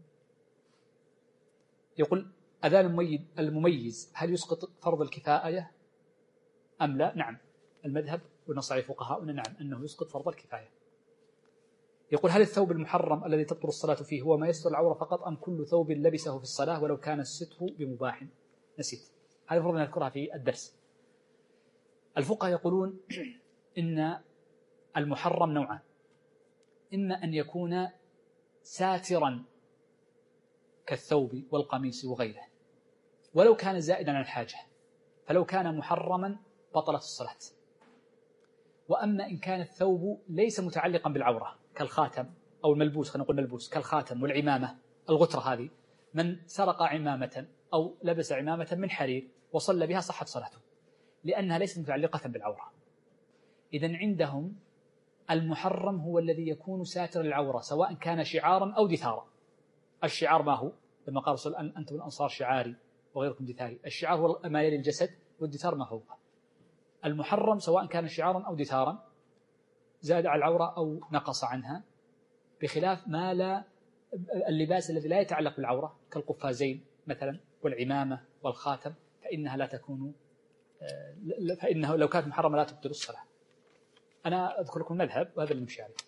يقول أذان المميز هل يسقط فرض الكفاية أم لا؟ نعم، المذهب ونص عليه فقهاؤنا نعم أنه يسقط فرض الكفاية. يقول هل الثوب المحرم الذي تبطل الصلاة فيه هو ما يستر العورة فقط أم كل ثوب لبسه في الصلاة ولو كان الستر بمباح؟ نسيت، هذه المفروض نذكرها في الدرس. الفقهاء يقولون إن المحرم نوعان، إما أن يكون ساترا كالثوب والقميص وغيره ولو كان زائدا عن الحاجة، فلو كان محرما بطلت الصلاة. وأما إن كان الثوب ليس متعلقا بالعورة كالخاتم أو الملبوس، خلينا نقول ملبوس كالخاتم والعمامة الغترة، هذه من سرق عمامة أو لبس عمامة من حرير وصلى بها صحت صلاته لأنها ليست متعلقة بالعورة. إذن عندهم المحرم هو الذي يكون ساتر العورة سواء كان شعارا أو دثارا. الشعار ما هو؟ لما قال رسول أنتم الأنصار شعاري وغيركم دثاري، الشعار هو ما يلي الجسد والدثار ما فوقه. المحرم سواء كان شعارا أو دثارا زاد على العورة أو نقص عنها، بخلاف ما لا اللباس الذي لا يتعلق بالعورة كالقفازين مثلا والعمامة والخاتم فإنها لا تكون، فإنه لو كانت محرمة لا تبطل الصلاة. أنا أذكر لكم المذهب وهذا اللي نمشي عليه.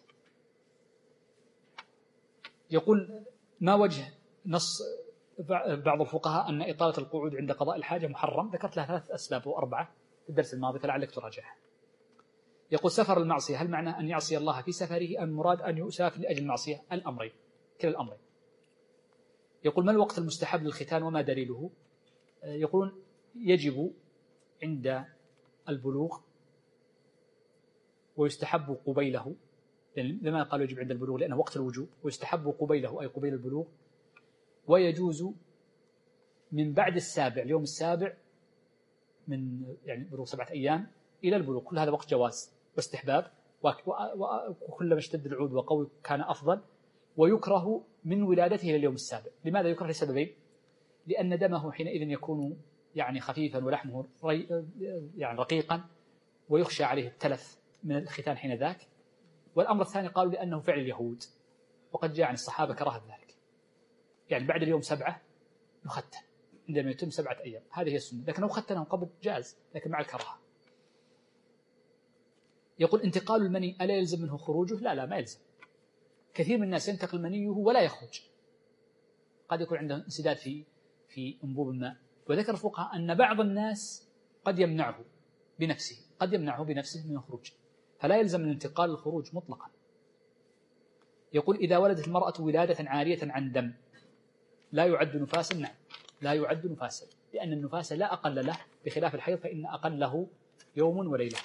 يقول ما وجه نص بعض الفقهاء أن إطالة القعود عند قضاء الحاجة محرم؟ ذكرت لها 3 أسباب أو4 في الدرس الماضي فلعلك تراجعها. يقول سفر المعصية هل معناه أن يعصي الله في سفره أم مراد أن يسافر لأجل المعصية؟ الأمرين، كلا الأمرين. يقول ما الوقت المستحب للختان وما دليله؟ يقولون يجب عند البلوغ ويستحب قبيله لما قالوا يجب عند البلوغ؟ لأنه وقت الوجوب، ويستحب قبيله أي قبيل البلوغ، ويجوز من بعد السابع، اليوم السابع من يعني بلوغ 7 أيام إلى البلوغ، كل هذا وقت جواز واستحباب، وكلما اشتد العود وقوي كان أفضل. ويكره من ولادته إلى اليوم السابع. لماذا يكره؟ لسببين: لأن دمه حينئذ يكون يعني خفيفا ولحمه يعني رقيقا، ويخشى عليه التلف من الختان حين ذاك. والأمر الثاني قالوا لأنه فعل اليهود، وقد جاء عن الصحابة كراهة ذلك، يعني بعد اليوم 7 يختن عندما يتم 7 أيام، هذه هي السنة. لكن لو ختنه قبل جاز، لكن مع الكراهة. يقول: انتقال المني ألا يلزم منه خروجه؟ لا ما يلزم. كثير من الناس ينتقل منيه ولا يخرج، قد يكون عنده انسداد في أنبوب الماء. وذكر الفقهاء أن بعض الناس قد يمنعه بنفسه من الخروج، فلا يلزم من انتقال الخروج مطلقا. يقول: إذا ولدت المرأة ولادة عارية عن دم لا يعد نفاسا؟ نعم لا يعد نفاسا، لأن النفاس لا أقل له، بخلاف الحيض فإن أقله يوم وليلة.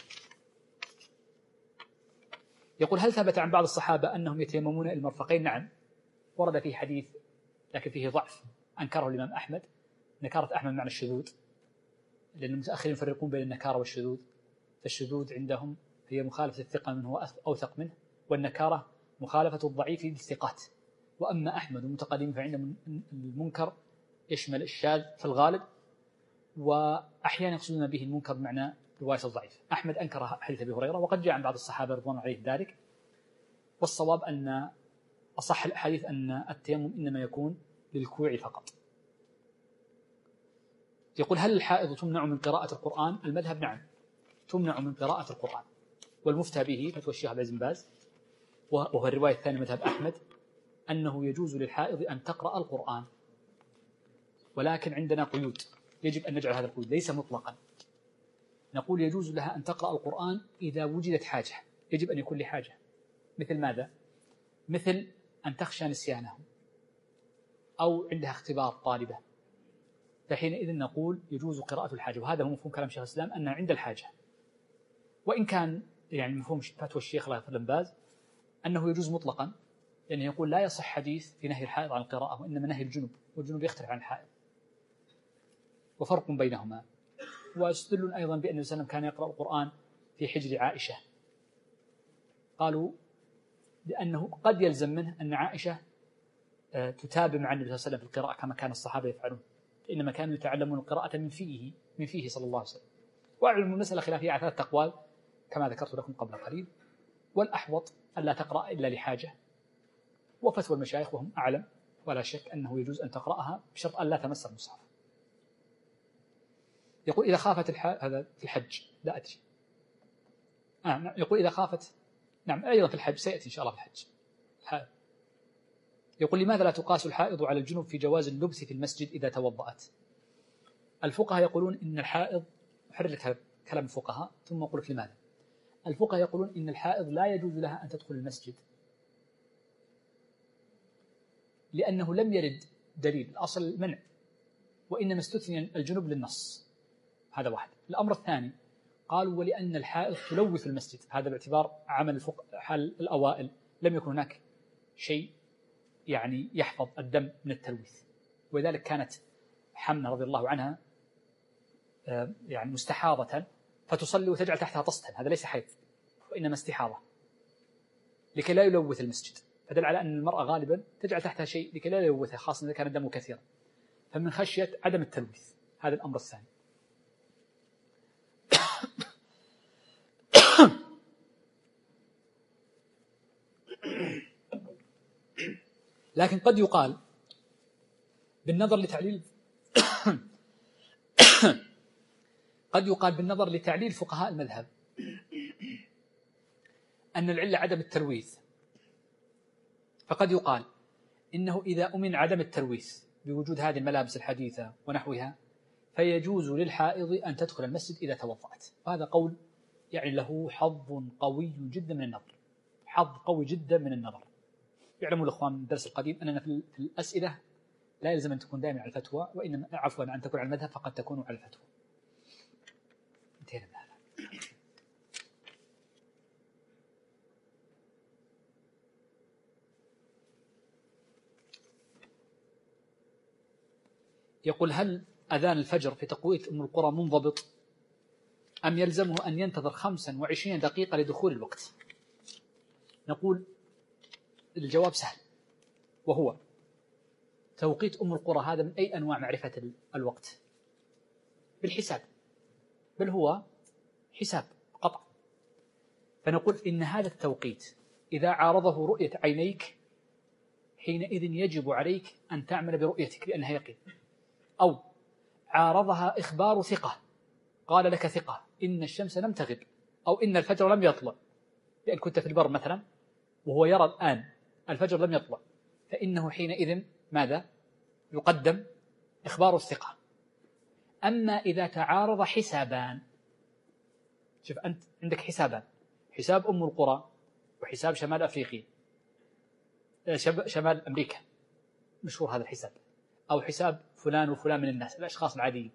يقول: هل ثبت عن بعض الصحابة أنهم يتيممون المرفقين؟ نعم، ورد فيه حديث لكن فيه ضعف أنكره الإمام أحمد، نكارة أحمد معنى الشذوذ، لأن المتأخرين يفرقون بين النكارة والشذوذ، فالشذوذ عندهم هي مخالفة الثقة منه وأوثق منه، والنكارة مخالفة الضعيف للثقات. وأما أحمد والمتقدمين فعندهم المنكر يشمل الشاذ في الغالب، وأحيانا يقصدون به المنكر بمعنى رواية الضعيف. أحمد أنكر حديث أبي هريرة، وقد جاء عن بعض الصحابة رضوان الله عليهم ذلك. والصواب أن أصح الأحاديث أن التيمم إنما يكون للكوع فقط. يقول: هل الحائض تمنع من قراءة القرآن؟ المذهب نعم، تمنع من قراءة القرآن، والمفتى به فتوى الشيخ عبد العزيز بن باز، وهو الرواية الثانية مذهب أحمد، أنه يجوز للحائض أن تقرأ القرآن، ولكن عندنا قيود يجب أن نجعل هذا القيود، ليس مطلقا. نقول يجوز لها أن تقرأ القرآن إذا وجدت حاجة، يجب أن يكون لحاجة. مثل ماذا؟ مثل أن تخشى نسيانه، أو عندها اختبار طالبة، فحينئذ نقول يجوز قراءة الحاجة. وهذا هو مفهوم كلام شيخ الإسلام، أنها عند الحاجة. وإن كان يعني مفهوم فتوى الشيخ الله يغفر له باز أنه يجوز مطلقا، لأنه يقول لا يصح حديث في نهي الحائض عن القراءة، وإنما نهي الجنوب، والجنوب يختلف عن الحائض، وفرق بينهما. واستدلون أيضا بأن النبي صلى الله عليه وسلم كان يقرأ القرآن في حجر عائشة، قالوا لأنه قد يلزم منه أن عائشة تتابع مع النبي صلى الله عليه وسلم في القراءة كما كان الصحابة يفعلون، إنما كانوا يتعلمون القراءة من فيه صلى الله عليه وسلم. وأعلم المسألة خلافية على 3 أقوال كما ذكرت لكم قبل قليل، والأحوط ألا تقرأ إلا لحاجة، وفتوى المشايخ وهم أعلم ولا شك أنه يجوز أن تقرأها بشرط أن لا تمس المصحف. يقول: إذا خافت هذا في الحج لا أدري. يقول: إذا خافت، نعم أيضا في الحج، سيأتي إن شاء الله في الحج. يقول: لماذا لا تقاس الحائض على الجنوب في جواز اللبس في المسجد إذا توضأت؟ الفقهاء يقولون إن الحائض، أحرر لك كلام الفقهاء ثم أقول لك لماذا. الفقهاء يقولون إن الحائض لا يجوز لها أن تدخل المسجد، لأنه لم يرد دليل، الأصل المنع، وإنما استثني الجنوب للنص. هذا واحد. الأمر الثاني قالوا: ولأن الحائض تلوث المسجد، هذا باعتبار عمل حال الأوائل لم يكن هناك شيء يعني يحفظ الدم من التلويث، ولذلك كانت حمنة رضي الله عنها يعني مستحاضة فتصلي وتجعل تحتها طستا، هذا ليس حيض وإنما استحاضة، لكي لا يلوث المسجد، فدل على أن المرأة غالبا تجعل تحتها شيء لكي لا يلوثها، خاصة إذا كان الدم كثيرا، فمن خشية عدم التلويث. هذا الأمر الثاني. لكن قد يقال بالنظر لتعليل فقهاء المذهب أن العلة عدم التلويث، فقد يقال إنه إذا أمن عدم التلويث بوجود هذه الملابس الحديثة ونحوها فيجوز للحائض أن تدخل المسجد إذا توضأت. وهذا قول يعني له حظ قوي جدا من النظر، حظ قوي جدا من النظر. يعلموا الأخوان من الدرس القديم أننا في الأسئلة لا يلزم أن تكون دائما على الفتوى، وإنما عفوا أن تكون على المذهب، فقد تكون على الفتوى. انتهينا من هذا. يقول هل أذان الفجر في توقيت أم القرى منضبط أم يلزمه أن ينتظر 25 دقيقة لدخول الوقت؟ نقول الجواب سهل، وهو توقيت أم القرى هذا من أي أنواع معرفة الوقت؟ بالحساب، بل هو حساب قطع. فنقول إن هذا التوقيت إذا عارضه رؤية عينيك حينئذ يجب عليك أن تعمل برؤيتك لأنها يقين، أو عارضها إخبار ثقة قال لك ثقة إن الشمس لم تغب أو إن الفجر لم يطلع، لأن كنت في البر مثلا وهو يرى الآن الفجر لم يطلع، فإنه حينئذ ماذا؟ يقدم إخبار الثقة. أما إذا تعارض حسابان، شوف أنت عندك حسابان، حساب أم القرى وحساب شمال أفريقيا، شمال أمريكا، مشهور هذا الحساب، أو حساب فلان وفلان من الناس الأشخاص العاديين،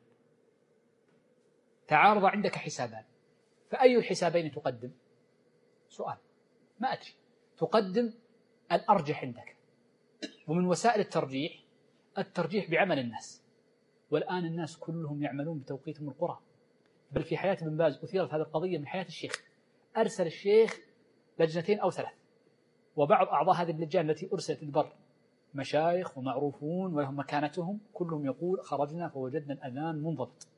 تعارض عندك حسابان، فأي الحسابين تقدم؟ سؤال ما أدري. تقدم الأرجح عندك، ومن وسائل الترجيح بعمل الناس، والآن الناس كلهم يعملون بتوقيت أم القرى، بل في حياة ابن باز أثيرت هذه القضية من حياة الشيخ، أرسل الشيخ لجنتين أو 3، وبعض أعضاء هذه اللجان التي أرسلت البر مشايخ ومعروفون ولهم مكانتهم، كلهم يقول خرجنا فوجدنا الأذان منضبط،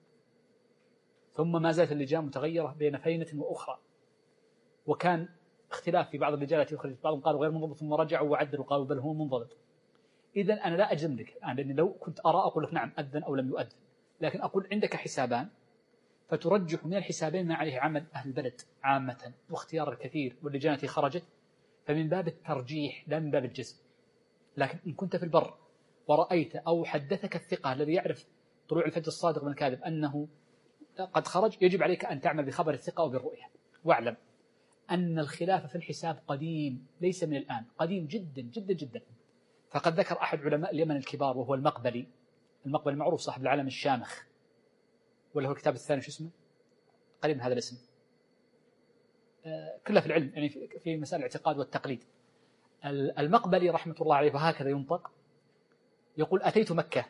ثم ما زالت اللجان متغيرة بين فينة وأخرى، وكان اختلاف في بعض اللجان التي أخرجت، بعضهم قالوا غير منضبط ثم رجعوا وعدلوا قالوا بل هو منضبط. إذن أنا لا أجزم لك، لأني لو كنت أرى أقول لك نعم أذن أو لم يؤذن، لكن أقول عندك حسابان فترجح من الحسابين ما عليه عمل أهل البلد عامة واختيار الكثير واللجان التي خرجت، فمن باب الترجيح لا من باب الجزم. لكن إن كنت في البر ورأيت أو حدثك الثقة الذي يعرف طلوع الفجر الصادق من الكاذب أنه قد خرج، يجب عليك أن تعمل بخبر الثقة أو بالرؤية. واعلم أن الخلاف في الحساب قديم، ليس من الآن، قديم جدا جدا جدا. فقد ذكر أحد علماء اليمن الكبار وهو المقبلي معروف صاحب العلم الشامخ، وله الكتاب الثاني شو اسمه قريب من هذا الاسم، كله في العلم يعني في مسائل الاعتقاد والتقليد. المقبلي رحمة الله عليه وهكذا ينطق، يقول أتيت مكة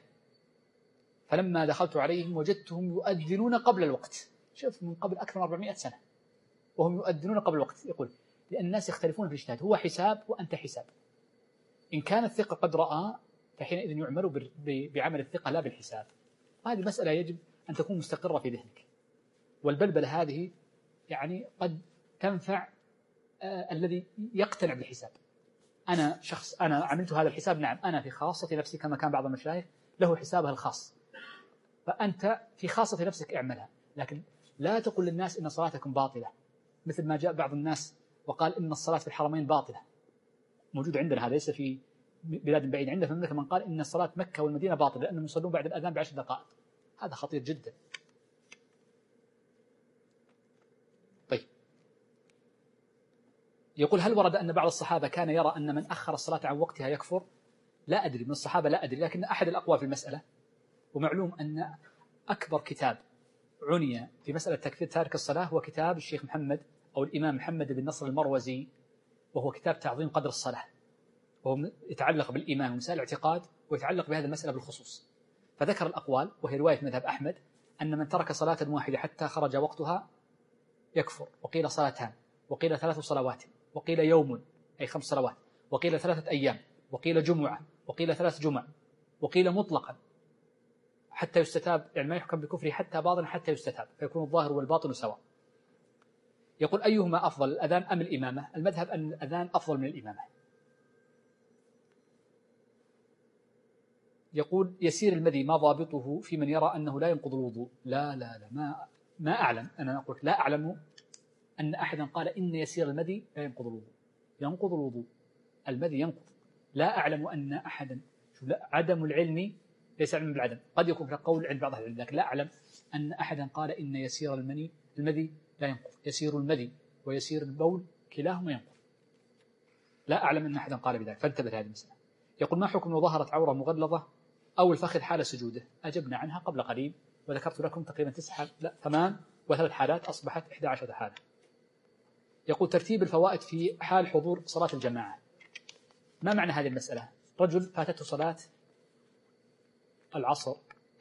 فلما دخلت عليهم وجدتهم يؤذنون قبل الوقت، شوف من قبل أكثر من 400 سنة وهم يؤذنون قبل الوقت. يقول لأن الناس يختلفون في الاجتهاد، هو حساب وأنت حساب، إن كان الثقة قد رأى فحينئذ يعمل بعمل الثقة لا بالحساب. هذه مسألة يجب أن تكون مستقرة في ذهنك، والبلبلة هذه يعني قد تنفع الذي يقتنع بالحساب. أنا شخص أنا عملت هذا الحساب، نعم أنا في خاصة نفسي كما كان بعض المشايخ له حسابها الخاص، فأنت في خاصة نفسك اعملها، لكن لا تقل للناس إن صلاتكم باطلة، مثل ما جاء بعض الناس وقال إن الصلاة في الحرمين باطلة. موجود عندنا هذا، ليس في بلاد بعيدة، عندنا في المملكة من قال إن صلاة مكة والمدينة باطلة لأنهم يصلون بعد الأذان ب10 دقائق. هذا خطير جدا. طيب، يقول هل ورد أن بعض الصحابة كان يرى أن من أخر الصلاة عن وقتها يكفر؟ لا أدري، من الصحابة لا أدري، لكن أحد الأقوال في المسألة، ومعلوم أن أكبر كتاب عني في مسألة تكفير تارك الصلاة هو كتاب الشيخ محمد أو الإمام محمد بن نصر المروزي، وهو كتاب تعظيم قدر الصلاة، وهو يتعلق بالإيمان ومسائل الاعتقاد ويتعلق بهذه المسألة بالخصوص. فذكر الأقوال، وهي رواية مذهب أحمد أن من ترك صلاة واحدة حتى خرج وقتها يكفر، وقيل صلاتان، وقيل 3 صلوات، وقيل يوم أي 5 صلوات، وقيل 3 أيام، وقيل جمعة، وقيل 3 جمع، وقيل مطلقا حتى يستتاب، يعني ما يحكم بكفره حتى باطنا حتى يستتاب، فيكون الظاهر والباطن سواء. يقول أيهما أفضل، الأذان أم الإمامة؟ المذهب أن الأذان أفضل من الإمامة. يقول يسير المذي ما ضابطه في من يرى أنه لا ينقض الوضوء؟ لا ما أعلم، أنا أقول لا أعلم أن أحدا قال إن يسير المذي لا ينقض الوضوء. ينقض الوضوء، المذي ينقض. لا أعلم أن أحدا، عدم العلم ليس علم بالعدم، قد يكون في قول عند بعض العلماء، لكن لا أعلم أن أحدا قال إن يسير المذي لا ينقض. يسير المذي ويسير البول كلاهما ينقض، لا أعلم أن أحدا قال بذلك، فانتبه هذه المسألة. يقول ما حكم ظهرت عورة مغلظة أو الفخذ حال سجوده؟ أجبنا عنها قبل قليل وذكرت لكم تقريبا 8 و3 حالات، أصبحت 11 حالة. يقول ترتيب الفوائد في حال حضور صلاة الجماعة. ما معنى هذه المسألة؟ رجل فاتته صلاة العصر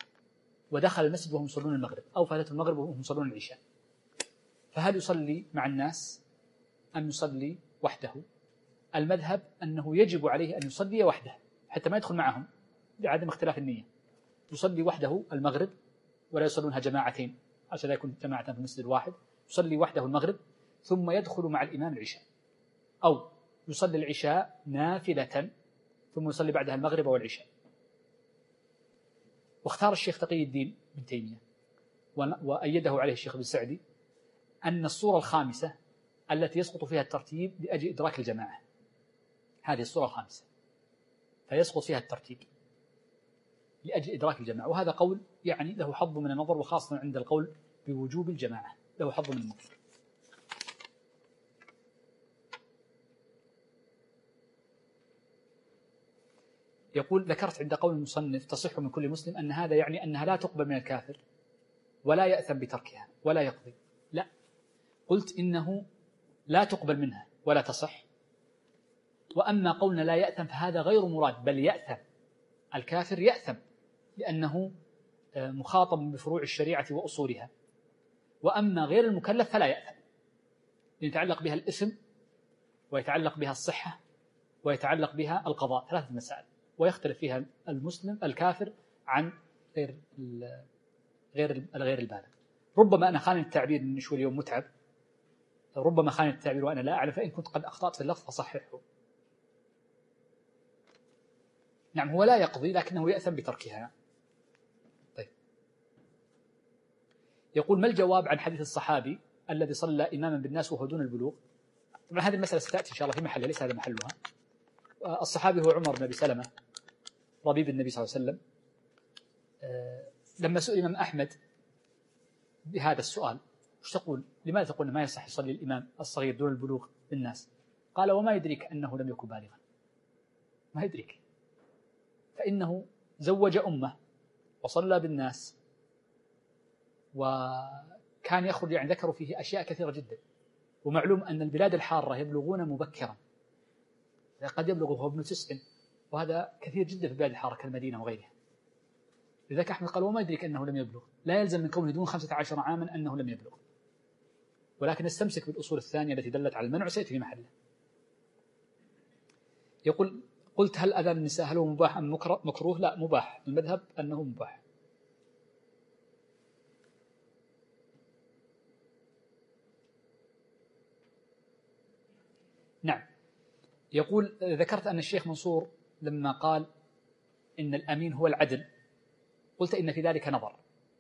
ودخل المسجد وهم يصلون المغرب، أو فاتته المغرب وهم يصلون العشاء، فهل يصلي مع الناس أم يصلي وحده؟ المذهب أنه يجب عليه أن يصلي وحده حتى ما يدخل معهم لعدم اختلاف النية. يصلي وحده المغرب ولا يصلونها جماعتين عشان لا يكون جماعة في المسجد الواحد، يصلي وحده المغرب ثم يدخل مع الإمام العشاء، أو يصلي العشاء نافلة ثم يصلي بعدها المغرب والعشاء. واختار الشيخ تقي الدين بن تيمية وأيده عليه الشيخ ابن سعدي أن الصورة الخامسة التي يسقط فيها الترتيب لأجل إدراك الجماعة، هذه الصورة الخامسة فيسقط فيها الترتيب لأجل إدراك الجماعة، وهذا قول يعني له حظ من النظر، وخاصة عند القول بوجوب الجماعة له حظ من النظر. يقول ذكرت عند قول المصنف تصح من كل مسلم أن هذا يعني أنها لا تقبل من الكافر ولا يأثم بتركها ولا يقضي. لا، قلت إنه لا تقبل منها ولا تصح، وأما قولنا لا يأثم فهذا غير مراد، بل يأثم الكافر يأثم لأنه مخاطب بفروع الشريعة وأصولها، وأما غير المكلف فلا يأثم، يتعلق بها الإثم ويتعلق بها الصحة ويتعلق بها القضاء، ثلاثة مسائل، ويختلف فيها المسلم الكافر عن غير البالغ. ربما أنا خاني التعبير من شوي اليوم متعب، ربما خاني التعبير وأنا لا أعلم، فإن كنت قد أخطأت في اللفظ فصححه. نعم، هو لا يقضي لكنه يأثم بتركها. طيب، يقول ما الجواب عن حديث الصحابي الذي صلى إماما بالناس وهو دون البلوغ؟ طبعا هذه المسألة ستأتي إن شاء الله في محلها، ليس هذا محلها. الصحابي هو عمر بن أبي سلمة ربيب النبي صلى الله عليه وسلم. لما سئل الإمام أحمد بهذا السؤال وش تقول، لماذا تقول ما يصح يصلي الإمام الصغير دون البلوغ بالناس؟ قال وما يدريك أنه لم يكن بالغا، ما يدريك، فإنه زوج أمه وصلى بالناس وكان يخرج يعني ذكروا فيه أشياء كثيرة جدا، ومعلوم أن البلاد الحارة يبلغون مبكرا، قد يبلغ وهو ابن 9، وهذا كثير جدا في البلاد الحارة كالمدينة وغيرها. لذلك أحمد قال وما يدريك أنه لم يبلغ، لا يلزم من كونه دون 15 عاما أنه لم يبلغ، ولكن استمسك بالأصول الثانية التي دلت على المنع سيأتي في محله. يقول قلت هل أذان النساء هل هو مباح أم مكروه؟ لا، مباح، المذهب أنه مباح. نعم، يقول ذكرت أن الشيخ منصور لما قال إن الأمين هو العدل، قلت إن في ذلك نظر،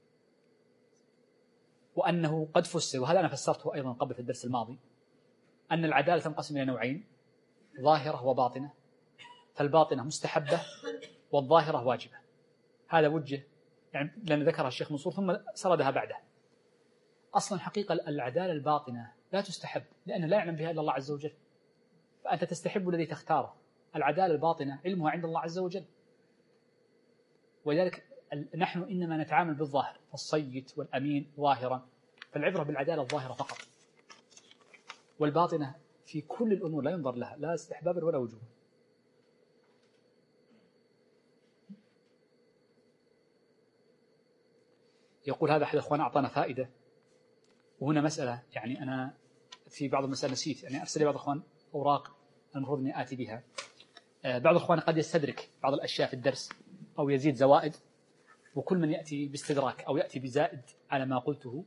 وأنه قد فسر، وهذا أنا فسرته أيضا قبل في الدرس الماضي، أن العدالة تنقسم إلى نوعين، ظاهرة وباطنة، فالباطنة مستحبة والظاهرة واجبة. هذا وجه يعني لأن ذكرها الشيخ منصور ثم سردها بعده. أصلا حقيقة العدالة الباطنة لا تستحب لأن لا يعلم بها إلا الله عز وجل، فأنت تستحب الذي تختاره. العدالة الباطنة علمها عند الله عز وجل، ولذلك نحن إنما نتعامل بالظاهر، فالصيت والأمين ظاهرا، فالعبرة بالعدالة الظاهرة فقط، والباطنة في كل الأمور لا ينظر لها لا استحبابا ولا وجوبا. يقول هذا أحد أخوان أعطانا فائدة، وهنا مسألة يعني أنا في بعض المسائل نسيت، يعني أرسل لي بعض الأخوان أوراق المفروض أني آتي بها. بعض الأخوان قد يستدرك بعض الأشياء في الدرس أو يزيد زوائد، وكل من يأتي باستدراك أو يأتي بزائد على ما قلته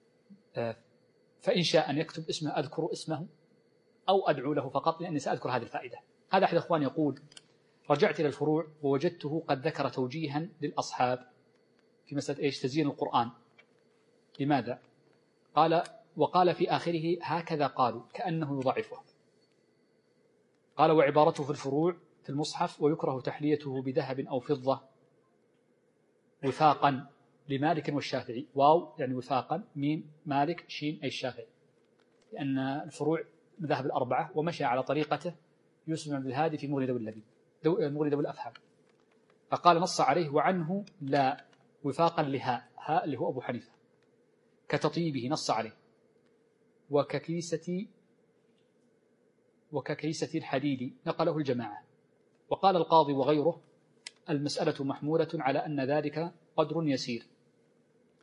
فإن شاء أن يكتب اسمه أذكر اسمه أو أدعو له فقط، لأني سأذكر هذه الفائدة. هذا أحد الأخوان يقول رجعت إلى الفروع ووجدته قد ذكر توجيها للأصحاب في مسألة إيش تزيين القرآن. لماذا؟ قال وقال في آخره هكذا قالوا كأنه يضعفه. قال وعبارته في الفروع في المصحف ويكره تحليته بذهب أو فضة وفاقا لمالك والشافعي، واو يعني وفاقا، ميم مالك، شين أي الشافعي، لأن الفروع مذاهب الأربعة، ومشى على طريقته يوسف بن الهادي في مغني ذوي الأفهام، فقال نص عليه وعنه لا وفاقا لهاء، هاء اللي هو أبو حنيفة، كتطيبه نص عليه، وككيسة الحديد نقله الجماعة. وقال القاضي وغيره المسألة محمولة على أن ذلك قدر يسير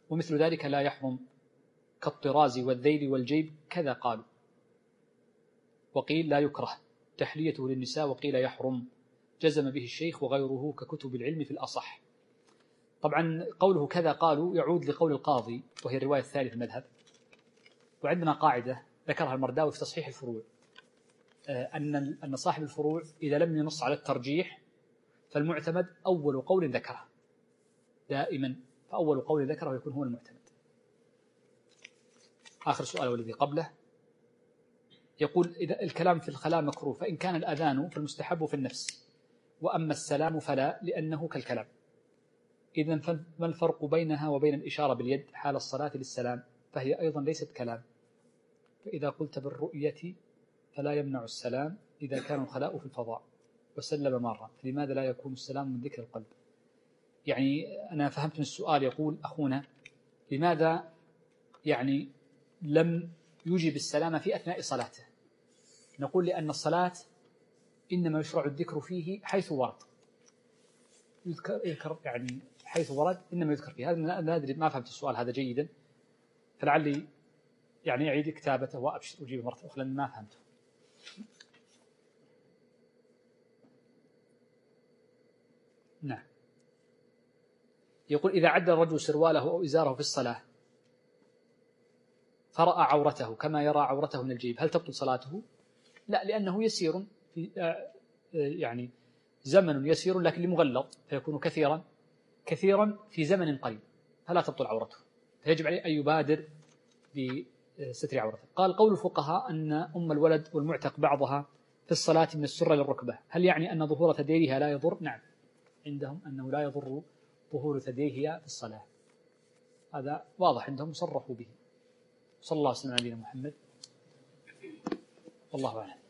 ومثل ذلك لا يحرم كالطراز والذيل والجيب كذا قالوا. وقيل لا يكره تحليته للنساء، وقيل يحرم، جزم به الشيخ وغيره ككتب العلم في الأصح. طبعا قوله كذا قالوا يعود لقول القاضي، وهي الرواية الثالثة المذهب. وعندنا قاعدة ذكرها المرداوي في تصحيح الفروع، أن صاحب الفروع إذا لم ينص على الترجيح فالمعتمد أول قول ذكره دائما، فأول قول ذكره يكون هو المعتمد. آخر سؤال والذي قبله يقول: إذا الكلام في الخلاء مكروه، فإن كان الأذان فالمستحب في النفس، وأما السلام فلا لأنه كالكلام. إذن فما الفرق بينها وبين الإشارة باليد حال الصلاة للسلام؟ فهي أيضا ليست كلام. فإذا قلت بالرؤية فلا يمنع السلام إذا كان الخلاء في الفضاء وسلم مرة، فلماذا لا يكون السلام من ذكر القلب؟ يعني أنا فهمت من السؤال، يقول أخونا لماذا يعني لم يجب السلام في أثناء صلاته؟ نقول لأن الصلاة إنما يشرع الذكر فيه حيث ورد، يذكر يعني حيث ورد إنما يذكر فيه. هذا لا أدري، ما فهمت السؤال هذا جيدا، فلعلي يعني أعيد كتابته وأبشر أجيب مرة أخرى لأن ما فهمته. نعم. يقول: إذا عدل الرجل سرواله أو إزاره في الصلاة فرأى عورته كما يرى عورته من الجيب، هل تبطل صلاته؟ لا، لأنه يسير في يعني زمن يسير لكن لمغلظ، فيكون كثيرا في زمن قليل، فلا تبطل عورته، فيجب عليه أن يبادر بستر عورته. قال: قول الفقهاء أن أم الولد والمعتق بعضها في الصلاة من السرة للركبة، هل يعني أن ظهور ثدييها لا يضر؟ نعم، عندهم أنه لا يضر ظهور ثدييها في الصلاة، هذا واضح عندهم، صرحوا به. صلى الله عليه وسلم على نبينا محمد، والله أعلم.